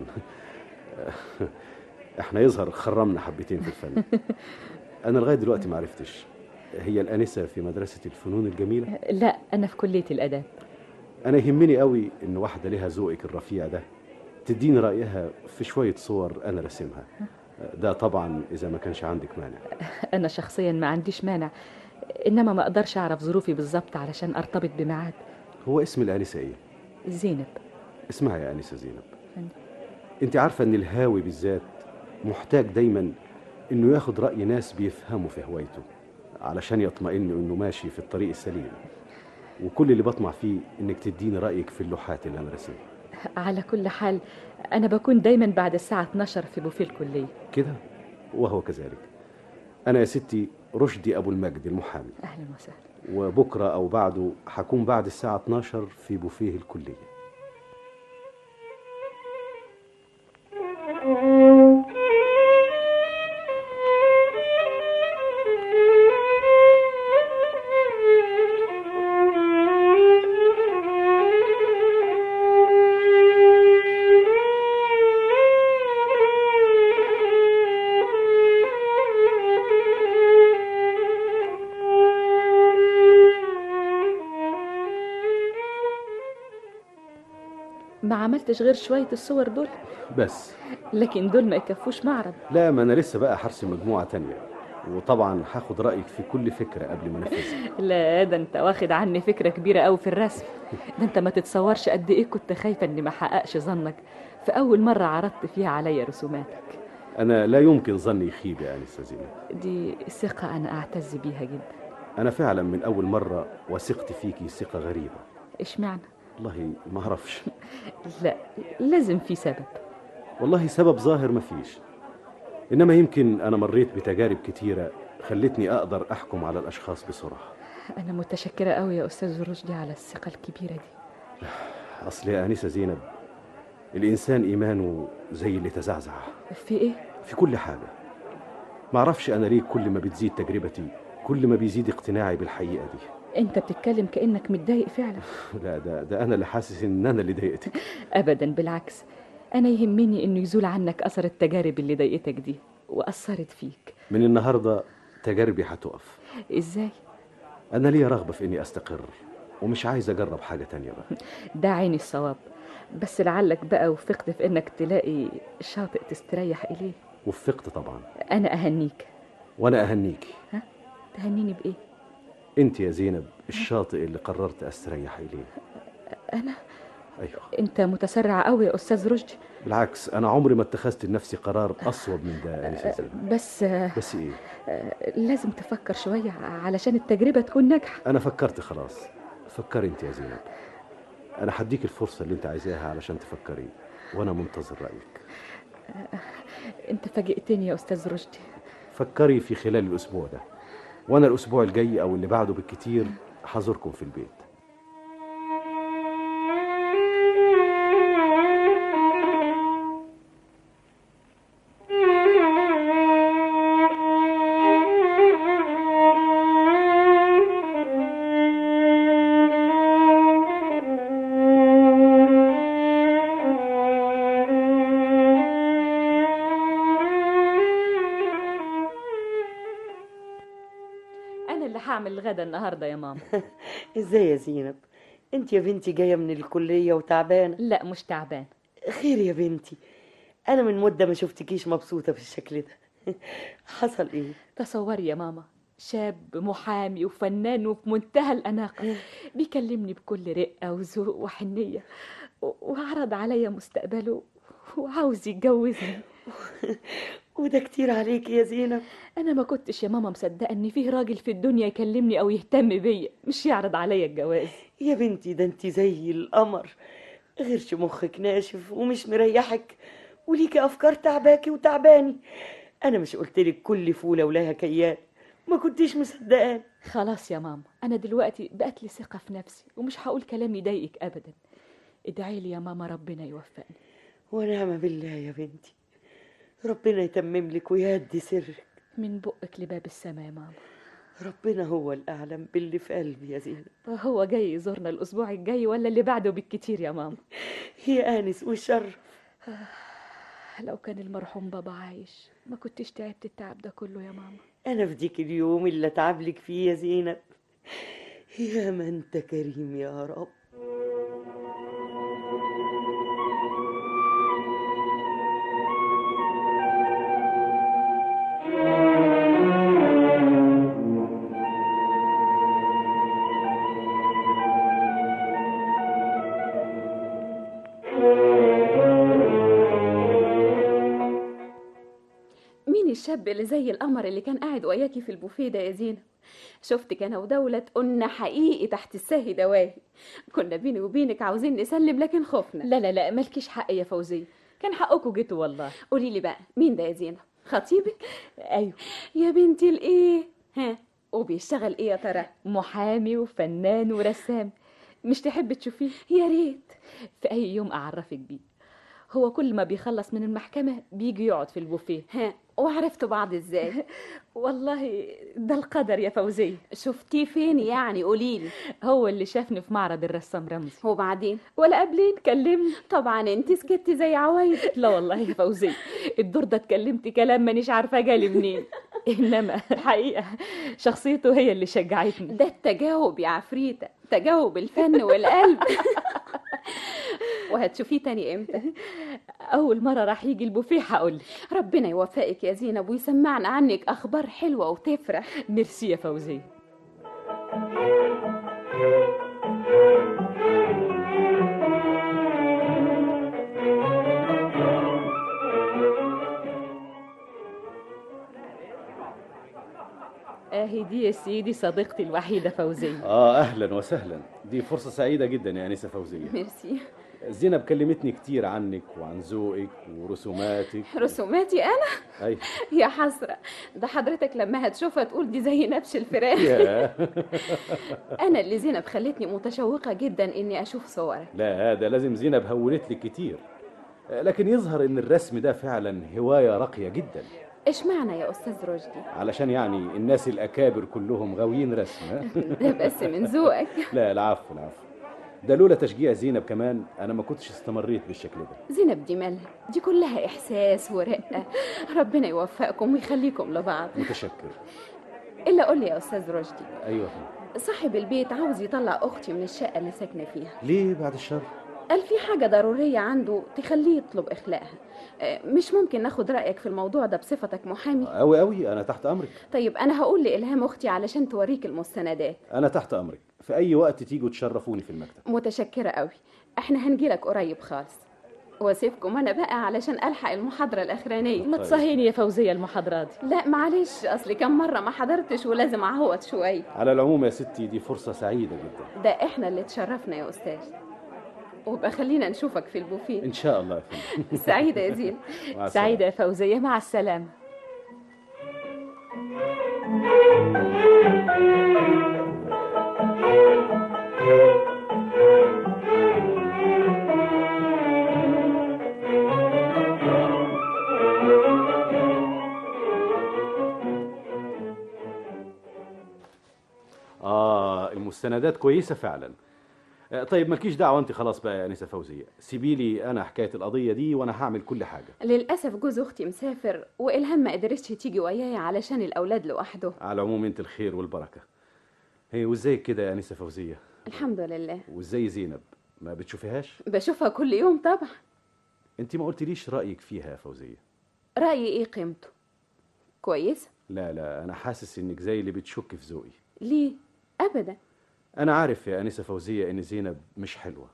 S: احنا يظهر خرمنا حبتين في الفن. انا لغاية دلوقتي ما عرفتش، هي الآنسة في مدرسة الفنون الجميلة؟
E: لا، أنا في كلية الآداب.
S: أنا يهمني قوي إن واحدة لها ذوقك الرفيع ده تديني رأيها في شوية صور أنا رسمها، ده طبعا إذا ما كانش عندك مانع.
E: أنا شخصيا ما عنديش مانع، إنما ما أقدرش أعرف ظروفي بالظبط علشان أرتبط بميعاد.
S: هو اسم الآنسة إيه؟
E: زينب.
S: اسمها يا آنسة زينب. أنت عارفة إن الهاوي بالذات محتاج دايما إنه ياخد رأي ناس بيفهموا في هوايته علشان يطمئن إنه ماشي في الطريق السليم. وكل اللي بطمع فيه إنك تديني رأيك في اللوحات اللي أنا رسمها.
E: على كل حال أنا بكون دايما بعد الساعة 12 في بوفيه الكلية.
S: كده؟ وهو كذلك. أنا يا ستي رشدي أبو المجد المحامي.
E: أهلا وسهلا.
S: وبكرة أو بعده هكون بعد الساعة 12 في بوفيه الكلية.
E: ما عملتش غير شوية الصور دول
S: بس.
E: لكن دول ما يكفوش معرض.
S: لا، ما أنا لسه بقى هرسم مجموعة تانية، وطبعا هاخد رأيك في كل فكرة قبل ما انفذها.
E: لا، ده انت واخد عني فكرة كبيرة قوي في الرسم. ده انت ما تتصورش قد ايه كنت خايفة اني ما حققش ظنك في اول مرة عرضت فيها عليا رسوماتك.
S: أنا لا يمكن ظني يخيب يا أنسة زينب.
E: دي ثقة أنا أعتز بيها جدا.
S: أنا فعلا من أول مرة وثقت فيكي ثقة غريبة.
E: إشمعنى؟
S: والله ما أعرفش.
E: لا، لازم في سبب.
S: والله سبب ظاهر مفيش، إنما يمكن أنا مريت بتجارب كتيرة خلتني أقدر أحكم على الأشخاص بسرعة.
E: أنا متشكرة قوي يا أستاذ رشدي على الثقة الكبيرة دي.
S: أصل يا أنسة زينب الإنسان إيمانه زي اللي تزعزع.
E: في إيه؟
S: في كل حاجة. معرفش أنا ليه كل ما بتزيد تجربتي كل ما بيزيد اقتناعي بالحقيقة دي.
E: أنت بتتكلم كأنك متضايق فعلا.
S: لا، ده أنا اللي حاسس إن أنا اللي ضايقتك.
E: أبدا، بالعكس، أنا يهمني إنه يزول عنك أثر التجارب اللي ضايقتك دي وأثرت فيك.
S: من النهاردة تجاربي هتقف.
E: إزاي؟
S: أنا ليا رغبة في إني أستقر ومش عايز أجرب حاجة تانية بقى.
E: ده عيني الصواب، بس لعلك بقى وفقت في إنك تلاقي شاطئ تستريح إليه.
S: وفقت طبعا.
E: أنا أهنيك.
S: وأنا أهنيكي.
E: ها؟ تهنيني بإيه؟
S: أنت يا زينب الشاطئ اللي قررت أستريح إليه.
E: أنا؟
S: ايوه.
E: انت متسرع قوي يا استاذ رشدي.
S: بالعكس، انا عمري ما اتخذت لنفسي قرار اصوب من ده يا انسه زينب.
E: بس
S: ايه؟
E: لازم تفكر شويه علشان التجربه تكون ناجحه.
S: انا فكرت خلاص. فكري انت يا زينب. انا هديك الفرصه اللي انت عايزاها علشان تفكري، وانا منتظر رايك.
E: انت فاجئتني يا استاذ رشدي.
S: فكري في خلال الاسبوع ده، وانا الاسبوع الجاي او اللي بعده بالكتير هزوركم في البيت.
E: هعمل الغدا النهارده يا ماما.
T: ازاي يا زينب؟ انت يا بنتي جايه من الكليه وتعبانه؟
E: لا مش تعبان.
T: خير يا بنتي، انا من مده ما شفتكيش مبسوطه بالشكل ده. حصل ايه؟
E: تصوري يا ماما، شاب محامي وفنان وفي منتهى الاناقه بيكلمني بكل رقه وذوق وحنيه وعرض عليا مستقبله وعاوز يتجوزني.
T: وده كتير عليك يا زينب.
E: انا ما كنتش يا ماما مصدقه ان فيه راجل في الدنيا يكلمني او يهتم بيا مش يعرض عليا الجواز.
T: يا بنتي ده انت زي القمر، غيرش مخك ناشف ومش مريحك وليكي افكار تعباكي وتعباني. انا مش قلتلك كل فوله ولها كيان؟ ما كنتيش مصدقاني.
E: خلاص يا ماما، انا دلوقتي بقت لي ثقه في نفسي ومش هقول كلام يضايقك ابدا. ادعي لي يا ماما ربنا يوفقني.
T: ونعم بالله يا بنتي، ربنا يتمم لك ويهدي سرك.
E: من بقك لباب السماء يا ماما.
T: ربنا هو الأعلم باللي في قلبي يا زينب.
E: هو جاي يزورنا الأسبوع الجاي ولا اللي بعده بالكتير يا ماما؟
T: هي آنس والشرف.
E: لو كان المرحوم بابا عايش ما كنتش تعبت التعب ده كله يا ماما.
T: أنا في ديك اليوم اللي أتعبلك فيه يا زينب. يا ما أنت كريم يا رب.
F: الشاب اللي زي القمر اللي كان قاعد وياكي في البوفيه ده يا زينب؟ شفتك انا ودولة قلنا حقيقي تحت الساهي دواهي. كنا بيني وبينك عاوزين نسلم لكن خفنا.
E: لا مالكيش حق يا فوزية، كان حقكم جيتوا والله.
F: قولي لي بقى مين ده يا زينب؟ خطيبك؟
E: ايوه
F: يا بنتي الايه؟ ها وبيشتغل ايه يا ترى؟
E: محامي وفنان ورسام. مش تحب تشوفيه؟
F: يا ريت.
E: في اي يوم اعرفك بيه. هو كل ما بيخلص من المحكمة بيجي يقعد في البوفيه.
F: ها وعرفتوا بعض ازاي؟
E: والله ده القدر يا فوزية.
F: شفتيه فين يعني؟ قوليلي.
E: هو اللي شافني في معرض الرسام رمزي.
F: وبعدين؟
E: ولا قبلين كلمني.
F: طبعا انت سكتي زي عوايد.
E: لا والله يا فوزية، الدور ده اتكلمتي كلام مانيش عارفة جالي منين. انما الحقيقة شخصيته هي اللي شجعتني.
F: ده التجاوب يا عفريتة، تجاوب الفن والقلب. وهتشوفيه تاني امتى؟
E: اول مره راح يجي البوفيه هقول.
F: ربنا يوفقك يا زينب ويسمعنا عنك اخبار حلوه وتفرح.
E: ميرسي يا فوزيه. اهي دي يا سيدي صديقتي الوحيده فوزيه.
S: اهلا وسهلا، دي فرصه سعيده جدا يا انسه فوزيه.
F: ميرسي.
S: زينب كلمتني كتير عنك وعن ذوقك ورسوماتك.
F: رسوماتي انا؟
S: ايوه.
F: يا حسره، ده حضرتك لما هتشوفها تقول دي زي نبش الفراخ. انا اللي زينب خلتني متشوقه جدا اني اشوف صورك.
S: لا ده لازم زينب هولت لك كتير، لكن يظهر ان الرسم ده فعلا هوايه راقيه جدا.
F: اشمعنى يا استاذ رشدي؟
S: علشان يعني الناس الاكابر كلهم غاويين رسم.
F: ده بس من ذوقك.
S: لا العفو العفو، ده لولا تشجيع زينب كمان انا ما كنتش استمريت بالشكل ده.
F: زينب دي مالها؟ دي كلها احساس ورقه. ربنا يوفقكم ويخليكم لبعض.
S: متشكر.
F: الا قول لي يا استاذ رشدي.
S: ايوه.
F: صاحب البيت عاوز يطلع اختي من الشقه اللي ساكنه فيها.
S: ليه بعد الشر؟
F: قال في حاجه ضروريه عنده تخليه يطلب اخلاءها. مش ممكن ناخد رايك في الموضوع ده بصفتك محامي؟
S: قوي قوي، انا تحت امرك.
F: طيب انا هقول لالهام اختي علشان توريك المستندات.
S: انا تحت امرك، في اي وقت تيجوا تشرفوني في المكتب.
F: متشكره قوي. احنا هنجيلك قريب خالص، واسيبكم انا بقى علشان الحق المحاضره الاخرانيه.
E: ما تصهيني يا فوزيه المحاضره دي.
F: لا معلش، اصل كم مره ما حضرتش ولازم اعوض شويه.
S: على العموم يا ستي دي فرصة سعيدة جدا.
F: ده احنا اللي اتشرفنا يا استاذ، وبقى خلينا نشوفك في البوفيه
S: إن شاء الله يا فندم.
F: سعيده يا زين.
E: سعيده يا فوزيه، مع السلامه.
S: المستندات كويسة فعلا. طيب مالكيش دعوة انت خلاص بقى يا أنسة فوزية، سيبي لي أنا حكاية القضية دي وأنا هعمل كل حاجة.
F: للأسف جوز أختي مسافر وإلهام ما قدرتش تيجي وياي علشان الأولاد لوحده.
S: على العموم انت الخير والبركة. هي وازاي كده يا أنسة فوزية؟
F: الحمد لله.
S: وازاي زينب؟ ما بتشوفيهاش؟
F: بشوفها كل يوم طبعا.
S: انت ما قلتليش رأيك فيها يا فوزية.
F: رأيي ايه قيمته؟ كويسة؟
S: لا أنا حاسس إنك زي اللي بتشك في ذوقي.
F: ليه؟ أبدا.
S: أنا عارف يا أنسة فوزية إن زينب مش حلوة،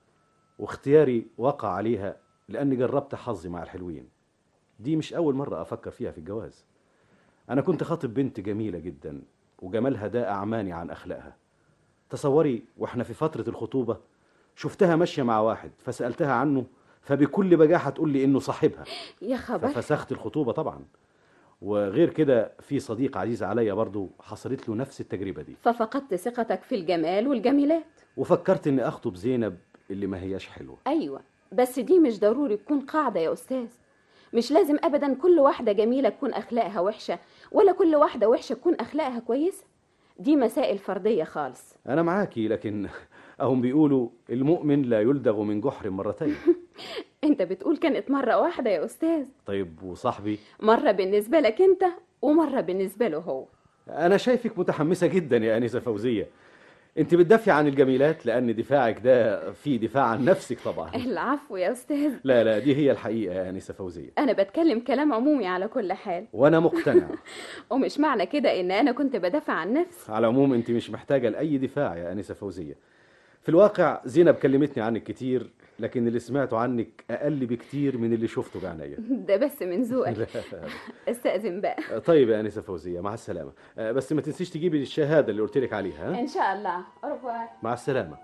S: واختياري وقع عليها لأني جربت حظي مع الحلوين. دي مش أول مرة أفكر فيها في الجواز. أنا كنت خاطب بنت جميلة جدا وجمالها ده أعماني عن أخلاقها. تصوري وإحنا في فترة الخطوبة شفتها ماشية مع واحد فسألتها عنه، فبكل بجاحة تقول لي إنه صاحبها.
F: يا خبر.
S: ففسخت الخطوبة طبعا. وغير كده في صديق عزيز عليا برضو حصلت له نفس التجربة دي.
F: ففقدت ثقتك في الجمال والجميلات
S: وفكرت إني أخطب زينب اللي ما هياش حلوة.
F: أيوة، بس دي مش ضروري تكون قاعدة يا أستاذ. مش لازم أبدا كل واحدة جميلة تكون أخلاقها وحشة، ولا كل واحدة وحشة تكون أخلاقها كويسة. دي مسائل فردية خالص.
S: أنا معاكي، لكن أهم بيقولوا المؤمن لا يلدغ من جحر مرتين.
F: أنت بتقول كانت مرة واحدة يا أستاذ.
S: طيب وصاحبي؟
F: مرة بالنسبة لك أنت ومرة بالنسبة له هو.
S: أنا شايفك متحمسة جدا يا أنسة فوزية. أنت بتدافع عن الجميلات لأن دفاعك ده فيه دفاع عن نفسك طبعا.
F: العفو يا أستاذ.
S: لا دي هي الحقيقة يا أنسة فوزية.
F: أنا بتكلم كلام عمومي على كل حال.
S: وأنا مقتنع.
F: ومش معنى كده إن أنا كنت بدافع عن نفسي.
S: على العموم أنت مش محتاجة لأي دفاع يا أنسة فوزية. في الواقع زينب كلمتني عنك كتير، لكن اللي سمعته عنك أقل بكتير من اللي شفته بعينيا.
F: ده بس من ذوقك. استأذن بقى.
S: طيب يا أنسة فوزية، مع السلامة. بس ما تنسيش تجيبي الشهادة اللي قلت لك عليها.
F: إن شاء الله. أرجوك.
S: مع السلامة.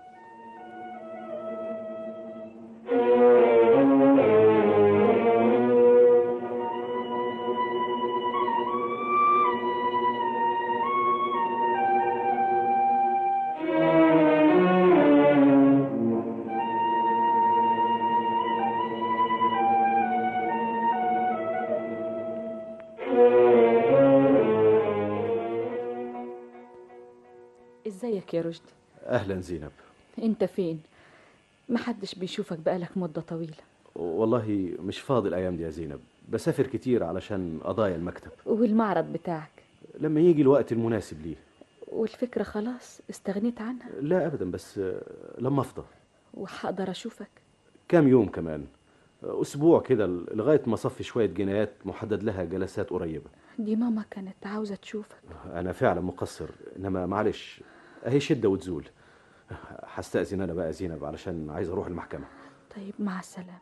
E: ازيك يا رشدي؟
S: أهلا زينب.
E: انت فين؟ محدش بيشوفك بقالك مدة طويلة.
S: والله مش فاضي الأيام دي يا زينب، بسافر كتير علشان قضايا المكتب.
E: والمعرض بتاعك؟
S: لما يجي الوقت المناسب ليه.
E: والفكرة خلاص استغنيت عنها؟
S: لا أبدا، بس لما أفضى.
E: وهقدر أشوفك؟
S: كام يوم كمان، أسبوع كده لغاية ما أصفي شوية جنايات محدد لها جلسات قريبة.
E: دي ماما كانت عاوزة تشوفك.
S: أنا فعلا مقصر، إنما معلش أهي شدة وتزول. هستأذن أنا بقى زينب علشان عايز أروح المحكمة.
E: طيب مع السلامة.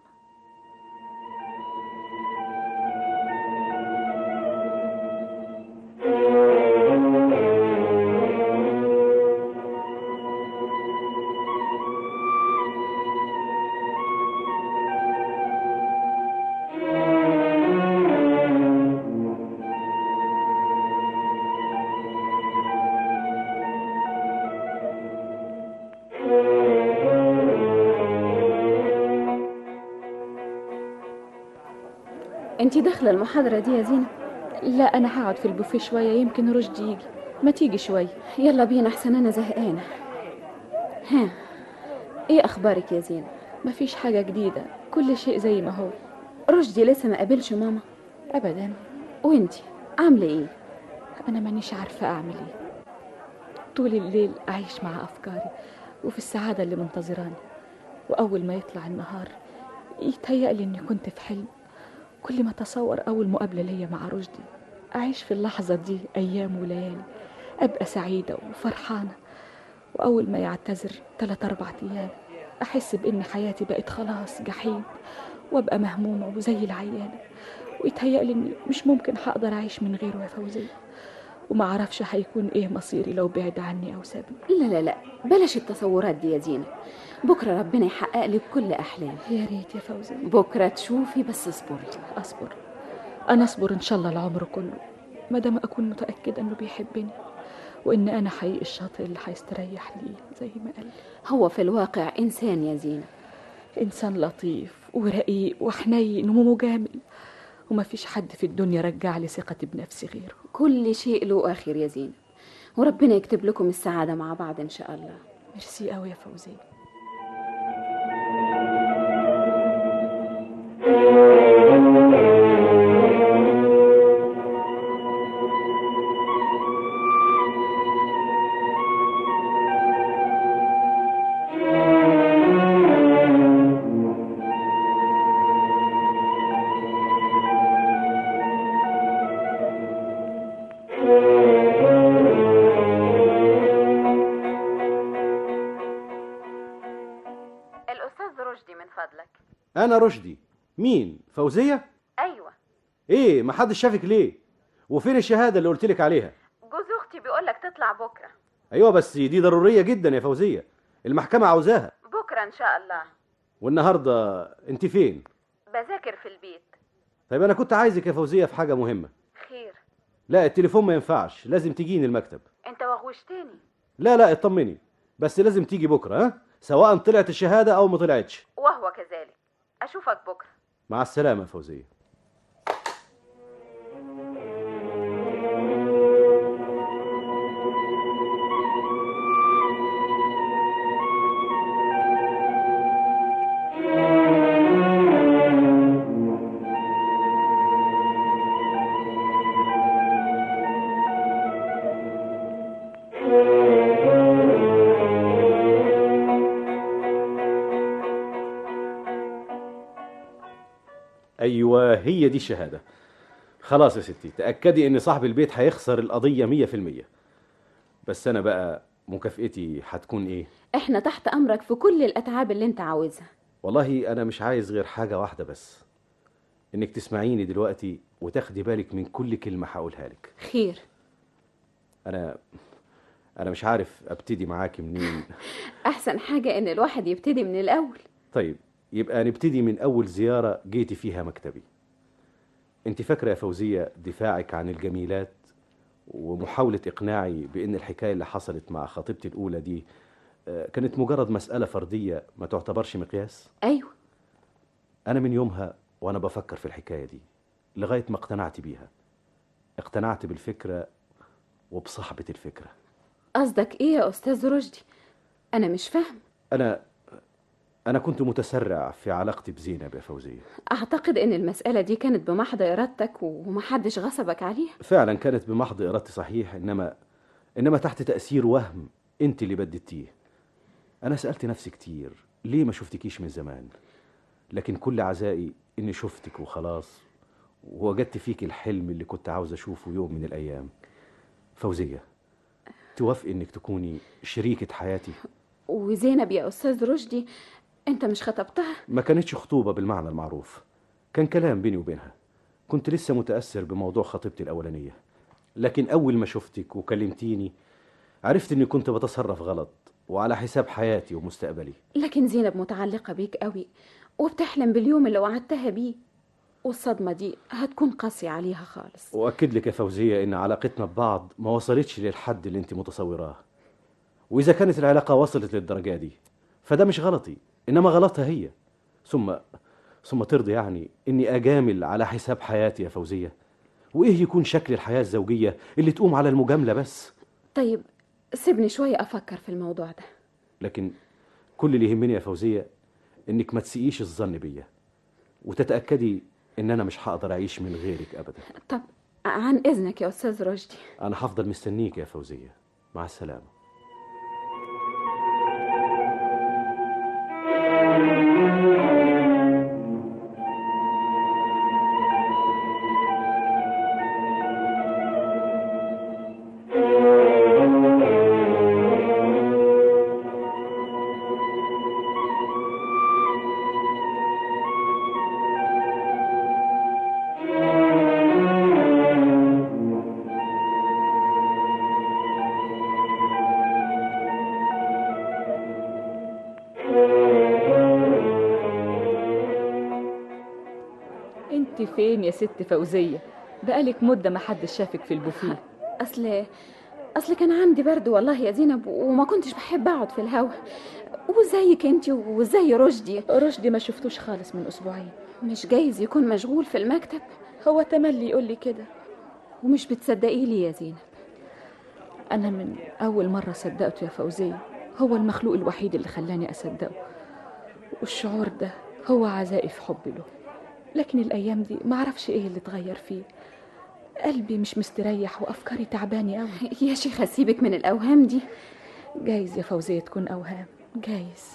F: انتي داخله المحاضره دي يا زينب؟
E: لا انا هقعد في البوفيه شويه، يمكن رشدي يجي. ما تيجي شويه؟
F: يلا بينا احسن انا زهقانه. ها، ايه اخبارك يا زينب؟
E: مفيش حاجه جديده، كل شيء زي ما هو.
F: رشدي لسه ما قابلش ماما؟
E: ابدا.
F: وانتي عامله ايه؟
E: انا مانيش عارفه اعمل ايه. طول الليل اعيش مع افكاري وفي السعاده اللي منتظراني، واول ما يطلع النهار يتهيألي اني كنت في حلم. كل ما اتصور اول مقابله ليا مع رشدي اعيش في اللحظه دي ايام وليالي، ابقى سعيده وفرحانه. واول ما يعتذر 3-4 ايام أحس بإن حياتي بقت خلاص جحيم، وأبقى مهمومة وزي العيانة، ويتهيألي إني مش ممكن هقدر أعيش من غيره يا فوزية، وما أعرفش هيكون إيه مصيري لو بعد عني أو سابني.
F: لا لا لا، بلاش التصورات دي يا زينب. بكرة ربنا يحقق لك كل أحلام.
E: يا ريت يا فوزية.
F: بكرة تشوفي، بس اصبري.
E: أصبر؟ أنا أصبر إن شاء الله العمر كله، ما دام أكون متأكدة إنه بيحبني، وإن أنا حقيقي الشاطئ اللي هيستريح لي زي ما قال.
F: هو في الواقع إنسان يا زينب،
E: إنسان لطيف ورقيق وحنين ومجامل، وما فيش حد في الدنيا رجع لي ثقتي بنفسي غيره.
F: كل شيء له آخر يا زينب، وربنا يكتب لكم السعادة مع بعض إن شاء الله.
E: ميرسي قوي يا فوزية.
S: أنا رشدي. مين؟ فوزية؟
F: أيوة.
S: إيه محدش شافك ليه؟ وفين الشهادة اللي قلتلك عليها؟
F: جوز أختي بيقولك تطلع بكرة.
S: أيوة بس دي ضرورية جدا يا فوزية، المحكمة عاوزاها.
F: بكرة إن شاء الله.
S: والنهاردة أنت فين؟
F: بذاكر في البيت.
S: طيب أنا كنت عايزك يا فوزية في حاجة مهمة.
F: خير؟
S: لا التليفون ما ينفعش، لازم تجيني المكتب.
F: أنت وغوشتني.
S: لا اطمني، بس لازم تيجي بكرة، ها؟ سواء طلعت الشهادة أو ما طلعتش.
F: وهو كذلك. أشوفك بكرة.
S: مع السلامة يا فوزية. أيوة هي دي الشهادة. خلاص يا ستي، تأكدي إن صاحب البيت هيخسر القضية 100%. بس أنا بقى مكافئتي هتكون إيه؟
F: إحنا تحت أمرك في كل الأتعاب اللي أنت عاوزها.
S: والله أنا مش عايز غير حاجة واحدة بس، إنك تسمعيني دلوقتي وتاخدي بالك من كل كلمة هقولها لك.
F: خير؟
S: أنا مش عارف أبتدي معاكي منين.
F: أحسن حاجة إن الواحد يبتدي من الأول.
S: طيب يبقى نبتدي من أول زيارة جيتي فيها مكتبي. أنت فاكرة يا فوزية دفاعك عن الجميلات ومحاولة إقناعي بأن الحكاية اللي حصلت مع خطيبتي الأولى دي كانت مجرد مسألة فردية ما تعتبرش مقياس؟
F: أيوة.
S: أنا من يومها وأنا بفكر في الحكاية دي لغاية ما اقتنعت بيها. اقتنعت بالفكرة وبصاحبة الفكرة.
F: قصدك إيه يا أستاذ رشدي؟ أنا مش فاهم.
S: أنا كنت متسرع في علاقتي بزينب يا فوزية.
F: أعتقد إن المسألة دي كانت بمحض إرادتك ومحدش غصبك عليها.
S: فعلا كانت بمحض إرادتي صحيح، إنما تحت تأثير وهم أنت اللي بددتيه. أنا سألت نفسي كتير ليه ما شفتكيش من زمان، لكن كل عزائي إني شفتك وخلاص، ووجدت فيك الحلم اللي كنت عاوز أشوفه يوم من الأيام. فوزية، توافقي إنك تكوني شريكة حياتي؟
F: وزينب يا أستاذ رشدي أنت مش خطبتها؟
S: ما كانتش خطوبة بالمعنى المعروف، كان كلام بيني وبينها. كنت لسه متأثر بموضوع خطيبتي الأولانية، لكن أول ما شفتك وكلمتيني عرفت إني كنت بتصرف غلط وعلى حساب حياتي ومستقبلي.
F: لكن زينب متعلقة بيك قوي وبتحلم باليوم اللي وعدتها بيه، والصدمة دي هتكون قاسية عليها خالص.
S: وأكد لك يا فوزية إن علاقتنا ببعض ما وصلتش للحد اللي أنت متصوراه، وإذا كانت العلاقة وصلت للدرجة دي فده مش غلطي إنما غلطها هي. ثم ترضي يعني إني أجامل على حساب حياتي يا فوزية؟ وإيه يكون شكل الحياة الزوجية اللي تقوم على المجاملة بس؟
F: طيب سيبني شوية أفكر في الموضوع ده.
S: لكن كل اللي يهمني يا فوزية إنك ما تسيئيش الظن بيا، وتتأكدي إن أنا مش هقدر أعيش من غيرك أبدا.
F: طب عن إذنك يا أستاذ رشدي.
S: أنا هفضل مستنيك يا فوزية. مع السلامة.
E: كنت فين يا ست فوزية؟ بقالك مدة ما حدش شافك في البوفيه.
F: اصل كان عندي برد والله يا زينب، وما كنتش بحب اقعد في الهوا. وزيك انت وزي رشدي
E: ما شفتوش خالص من اسبوعين.
F: مش جايز يكون مشغول في المكتب؟
E: هو تملي يقول لي كده.
F: ومش بتصدقي لي يا زينب؟
E: انا من اول مرة صدقته يا فوزية، هو المخلوق الوحيد اللي خلاني اصدقه، والشعور ده هو عزائي في حبي له. لكن الايام دي ما اعرفش ايه اللي اتغير فيه، قلبي مش مستريح وافكاري تعباني قوي.
F: يا شيخة سيبك من الاوهام دي.
E: جايز يا فوزية تكون اوهام، جايز.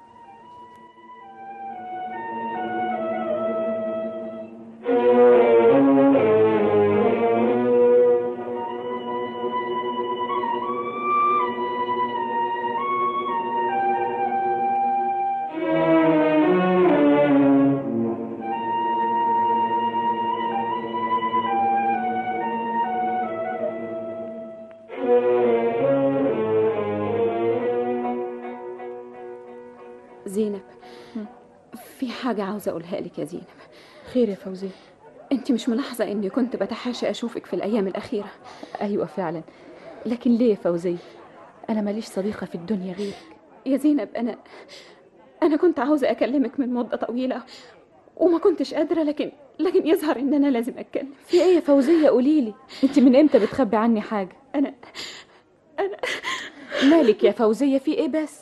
F: زينب، في حاجة عاوزة أقولها لك يا زينب.
E: خير يا فوزية؟
F: أنت مش ملاحظة إني كنت بتحاشى أشوفك في الأيام الأخيرة؟
E: أيوة فعلا، لكن ليه يا فوزية؟ أنا ماليش صديقة في الدنيا غيرك.
F: يا زينب، أنا كنت عاوزة أكلمك من مدة طويلة وما كنتش قادرة، لكن يظهر إن أنا لازم أتكلم.
E: في إيه يا فوزية؟ قوليلي، أنت من إمتى بتخبي عني حاجة؟
F: أنا
E: مالك يا فوزية؟ في إيه بس؟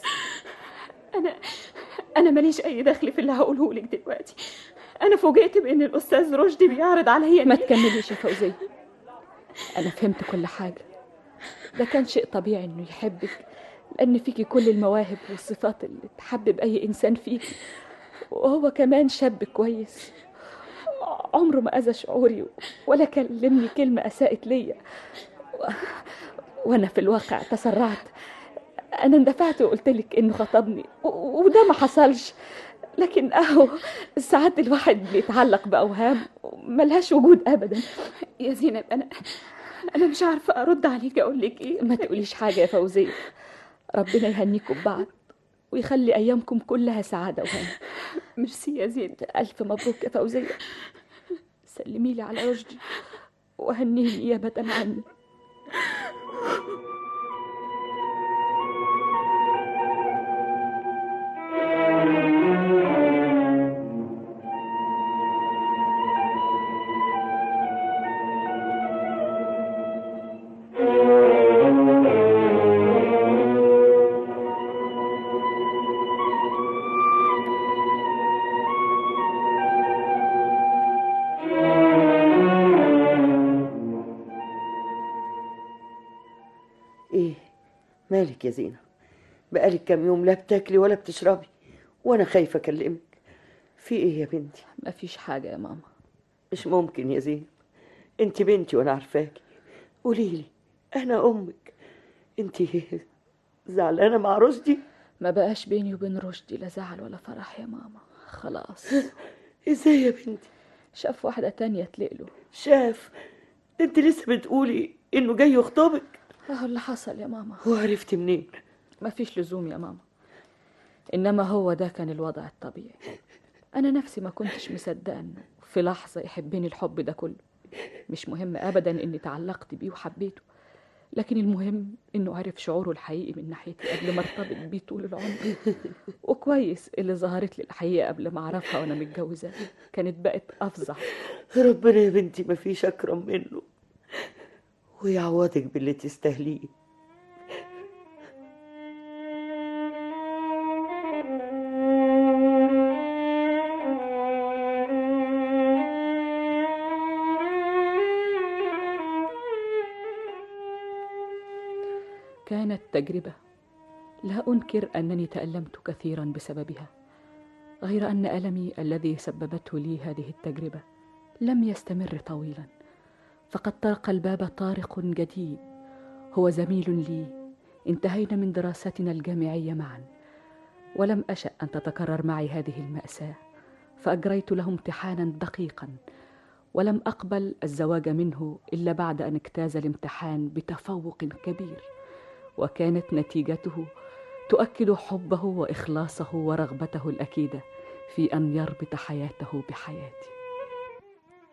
F: أنا ماليش أي دخل في اللي هقوله لك دلوقتي. أنا فوجئت بإن الأستاذ رشدي بيعرض عليا.
E: ما تكمليش يا فوزية، أنا فهمت كل حاجة. ده كان شيء طبيعي إنه يحبك، لأن فيكي كل المواهب والصفات اللي تحبب أي إنسان فيكي، وهو كمان شاب كويس، عمره ما أذى شعوري ولا كلمني كلمة أساءت ليا. وأنا في الواقع تسرعت، أنا اندفعت وقلت لك إنه خطبني، وده ما حصلش. لكن ساعات الواحد بيتعلق بأوهام ملهاش وجود أبدا.
F: يا زينب، أنا مش عارفة أرد عليك أقول لك إيه.
E: ما تقوليش حاجة يا فوزية، ربنا يهنيكم ببعض ويخلي أيامكم كلها سعادة وهنا.
F: ميرسي يا زينب.
E: ألف مبروك يا فوزية، سلمي لي على رشدي وهنيه نيابة عني.
T: مالك يا زينب؟ بقالك كام يوم لا بتاكلي ولا بتشربي، وانا خايفه اكلمك. في ايه يا بنتي؟
E: مفيش حاجه يا ماما.
T: مش ممكن يا زينب، انت بنتي وانا عارفاكي. قوليلي، انا امك. انت زعلانه مع رشدي؟
E: ما بقاش بيني وبين رشدي لا زعل ولا فرح يا ماما، خلاص.
T: ازاي يا بنتي؟
E: شاف واحده تانية تلقله.
T: شاف؟ انت لسه بتقولي انه جاي يخطبك؟
E: اهو اللي حصل يا ماما.
T: وعرفتي منين؟
E: مفيش لزوم يا ماما، انما هو ده كان الوضع الطبيعي. انا نفسي ما كنتش مصدقه انه في لحظه يحبني الحب ده كله. مش مهم ابدا اني تعلقت بيه وحبيته، لكن المهم انه عرف شعوره الحقيقي من ناحيتي قبل ما ارتبط بيه طول العمر. وكويس اللي ظهرت لي الحقيقه قبل ما اعرفها وانا متجوزه، كانت بقت افظع.
T: ربنا يا بنتي ما فيش اكرم منه، ويعوضك باللي تستاهليه.
E: كانت تجربة لا أنكر أنني تألمت كثيرا بسببها، غير أن ألمي الذي سببته لي هذه التجربة لم يستمر طويلا، فقد طرق الباب طارق جديد هو زميل لي. انتهينا من دراستنا الجامعية معا، ولم أشأ أن تتكرر معي هذه المأساة، فأجريت له امتحانا دقيقا، ولم أقبل الزواج منه إلا بعد أن اجتاز الامتحان بتفوق كبير، وكانت نتيجته تؤكد حبه وإخلاصه ورغبته الأكيدة في أن يربط حياته بحياتي.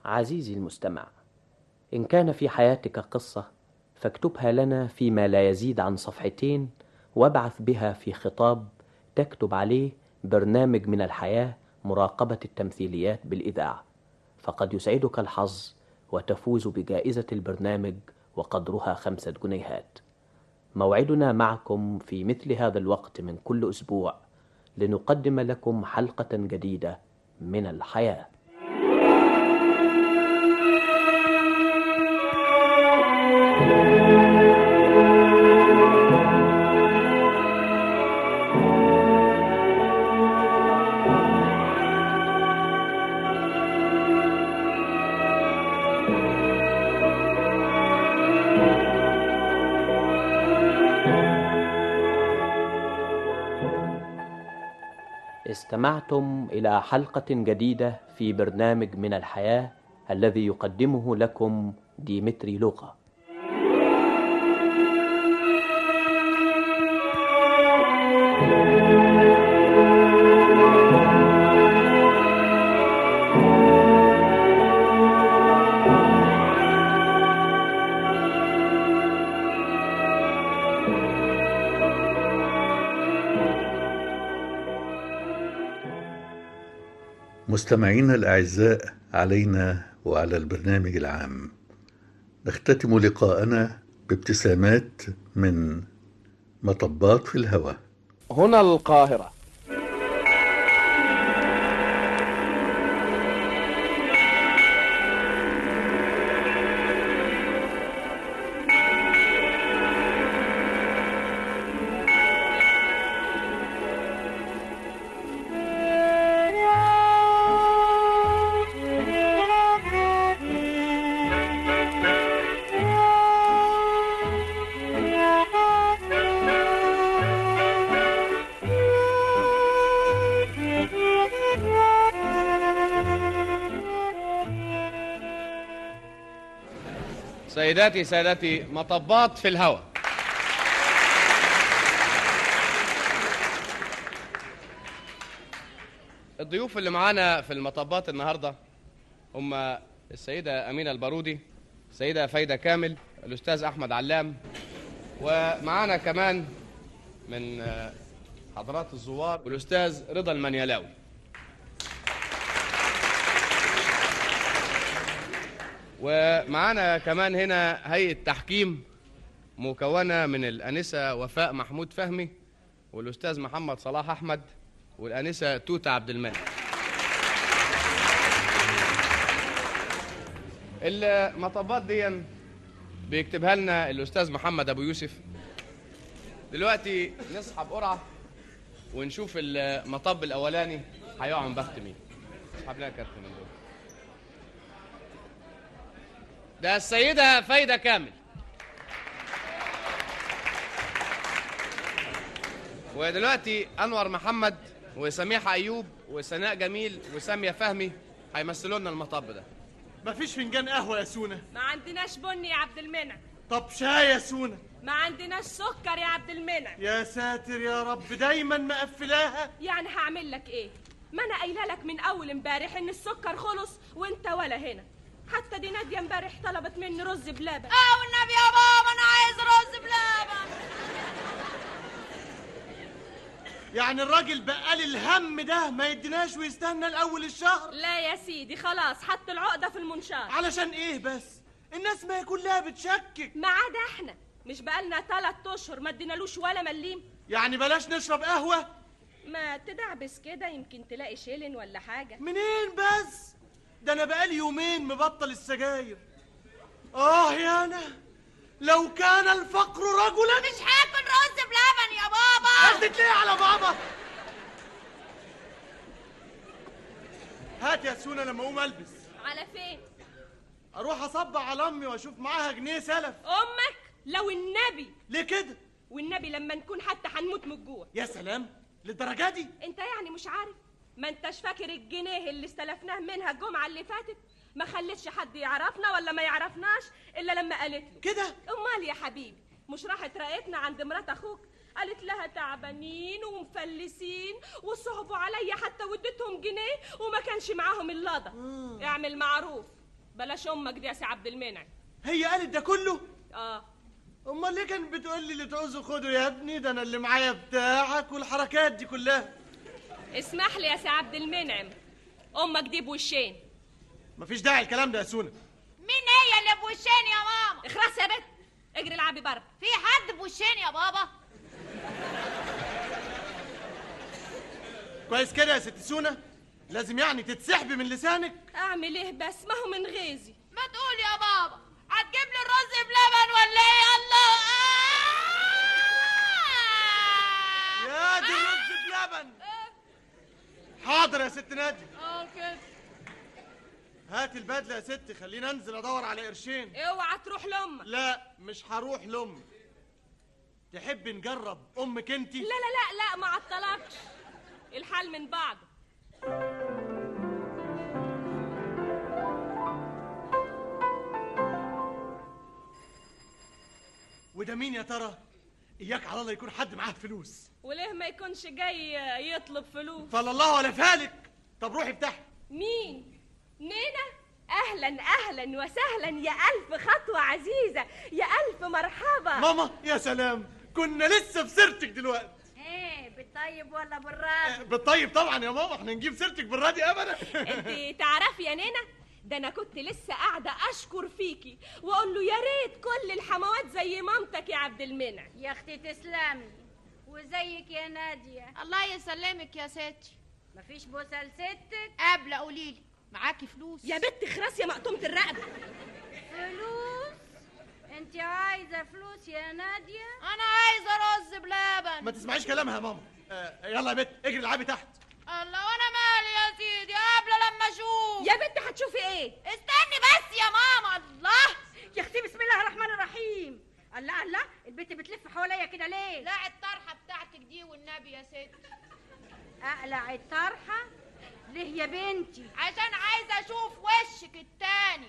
R: عزيزي المستمع، إن كان في حياتك قصة فاكتبها لنا فيما لا يزيد عن صفحتين، وابعث بها في خطاب تكتب عليه برنامج من الحياة مراقبة التمثيليات بالإذاعة، فقد يسعدك الحظ وتفوز بجائزة البرنامج وقدرها 5 جنيهات. موعدنا معكم في مثل هذا الوقت من كل أسبوع لنقدم لكم حلقة جديدة من الحياة. استمعتم إلى حلقة جديدة في برنامج من الحياة الذي يقدمه لكم ديمتري لوقا.
B: مستمعينا الأعزاء، علينا وعلى البرنامج العام نختتم لقاءنا بابتسامات من مطبات في الهواء.
G: هنا القاهرة. سيداتي سادتي، مطبات في الهواء. الضيوف اللي معانا في المطبات النهارده هم السيدة أمينة البارودي، السيدة فايدة كامل، الأستاذ أحمد علام، ومعانا كمان من حضرات الزوار الأستاذ رضا المنيلاوي. ومعانا كمان هنا هيئة تحكيم مكونة من الأنسة وفاء محمود فهمي والأستاذ محمد صلاح أحمد والأنسة توتة عبد المنعم. المطبات دي بيكتبها لنا الأستاذ محمد أبو يوسف. دلوقتي نسحب قرعة ونشوف المطب الأولاني هيقع من بخت مين. نسحب لنا كارت من دول. ده السيدة فايدة كامل. ودلوقتي أنور محمد وسميحة أيوب وسناء جميل وسامية فهمي هيمثلوا لنا المطب ده.
U: مفيش فنجان قهوة يا سونا؟
V: ما عندناش بني يا عبد المنعم.
U: طب شاي يا سونا؟
V: ما عندناش سكر يا عبد المنعم.
U: يا ساتر يا رب، دايما مقفلاها.
V: يعني هعمل لك ايه؟ ما انا قايله لك من اول امبارح ان السكر خلص وانت ولا هنا. حتى دي ناديه امبارح طلبت مني رز بلبن.
L: والنبي يا بابا انا عايز رز بلبن.
U: يعني الراجل بقال الهم ده ما يديناش ويستنى الاول الشهر؟
V: لا يا سيدي خلاص، حط العقده في المنشار.
U: علشان ايه بس؟ الناس ما هي كلها بتشكك
V: ما عدا احنا. مش بقالنا 3 اشهر ما ادينالوش ولا مليم؟
U: يعني بلاش نشرب قهوه؟
V: ما تدعبس كده يمكن تلاقي شيلن ولا حاجه.
U: منين بس؟ ده انا بقالي يومين مبطل السجاير. يا انا لو كان الفقر رجلا.
L: مش هاكل رز بلبن يا بابا.
U: قصدك ليه على بابا؟ هات يا سونا لما اقوم البس.
V: على فين؟
U: اروح اصبع على امي واشوف معاها جنيه سلف.
V: امك؟ لو النبي.
U: ليه كده؟
V: والنبي لما نكون حتى هنموت من الجوع.
U: يا سلام، للدرجه دي؟
V: انت يعني مش عارف؟ ما انتش فاكر الجنيه اللي استلفناه منها الجمعه اللي فاتت؟ ما خلتش حد يعرفنا ولا ما يعرفناش الا لما قالت له
U: كده.
V: امال يا حبيبي مش راحت راقتنا عند مرات اخوك قالت لها تعبانين ومفلسين وصعبوا عليا حتى وديتهم جنيه وما كانش معاهم اللضه. اعمل معروف. بلاش امك دي يا سي عبد المنعم.
U: هي قالت ده كله؟
V: اه.
U: امال ليه كانت بتقول لي اللي تعوزه خده يا ابني، ده انا اللي معايا بتاعك والحركات دي كلها.
V: اسمح لي يا سي عبد المنعم، امك دي بوشين.
U: مفيش داعي الكلام ده يا سونا.
A: مين هي اللي بوشين يا ماما؟
V: اخرس يا بنت، اجري العبي بره.
A: في حد بوشين يا بابا؟
U: كويس كده يا ست سونا، لازم يعني تتسحبي من لسانك.
V: اعمل ايه بس، ما هو من غيظي.
A: ما تقول يا بابا، هتجيب لي الرز بلبن ولا ايه؟ الله
U: يا دي الرز بلبن. حاضر يا ست نادي.
A: كده.
U: هات البدله يا ستي، خليني انزل ادور على قرشين.
V: اوعى تروح لامك.
U: لا مش هروح لامي. تحب نجرب امك انتي؟
V: لا لا لا لا، ما عطلكش، الحال من بعضه.
U: وده مين يا ترى؟ اياك على الله يكون حد معاه فلوس.
V: وليه ما يكونش جاي يطلب فلوس؟
U: فلا الله ولا فالك. طب روحي افتحي.
V: مين؟ نينا؟ اهلا اهلا وسهلا، يا الف خطوه عزيزه، يا الف مرحبا.
U: ماما يا سلام، كنا لسه في سيرتك دلوقتي.
A: ايه بالطيب ولا بالراضي؟
U: بالطيب طبعا يا ماما، احنا نجيب سيرتك بالراضي ابدا.
V: انت تعرفي يا نينا، ده انا كنت لسه قاعده اشكر فيكي واقول له يا ريت كل الحموات زي مامتك يا عبد المنعم.
A: يا اختي تسلمي، وزيك يا ناديه. الله يسلمك يا ستي. مفيش بوسه لستك؟ قبل قوليلي معاكي فلوس؟
V: يا بنت خراس يا مقطومه الرقبه.
A: فلوس؟ انت عايزه فلوس يا ناديه؟ انا عايزه رز بلبن.
U: ما تسمعيش كلامها يا ماما. يلا يا بنت اجري العبي تحت.
A: الله وانا مالي يا سيدي، قبل لما اشوف.
V: يا بنت هتشوفي ايه؟
A: استني بس يا ماما. الله
H: يا اختي بسم الله الرحمن الرحيم. الله الله، البنت بتلف حواليا كده ليه؟
A: لا الطرحه بتاعتك دي والنبي يا ستي.
H: اقلع الطرحه ليه يا بنتي؟
A: عشان عايزه اشوف وشك التاني.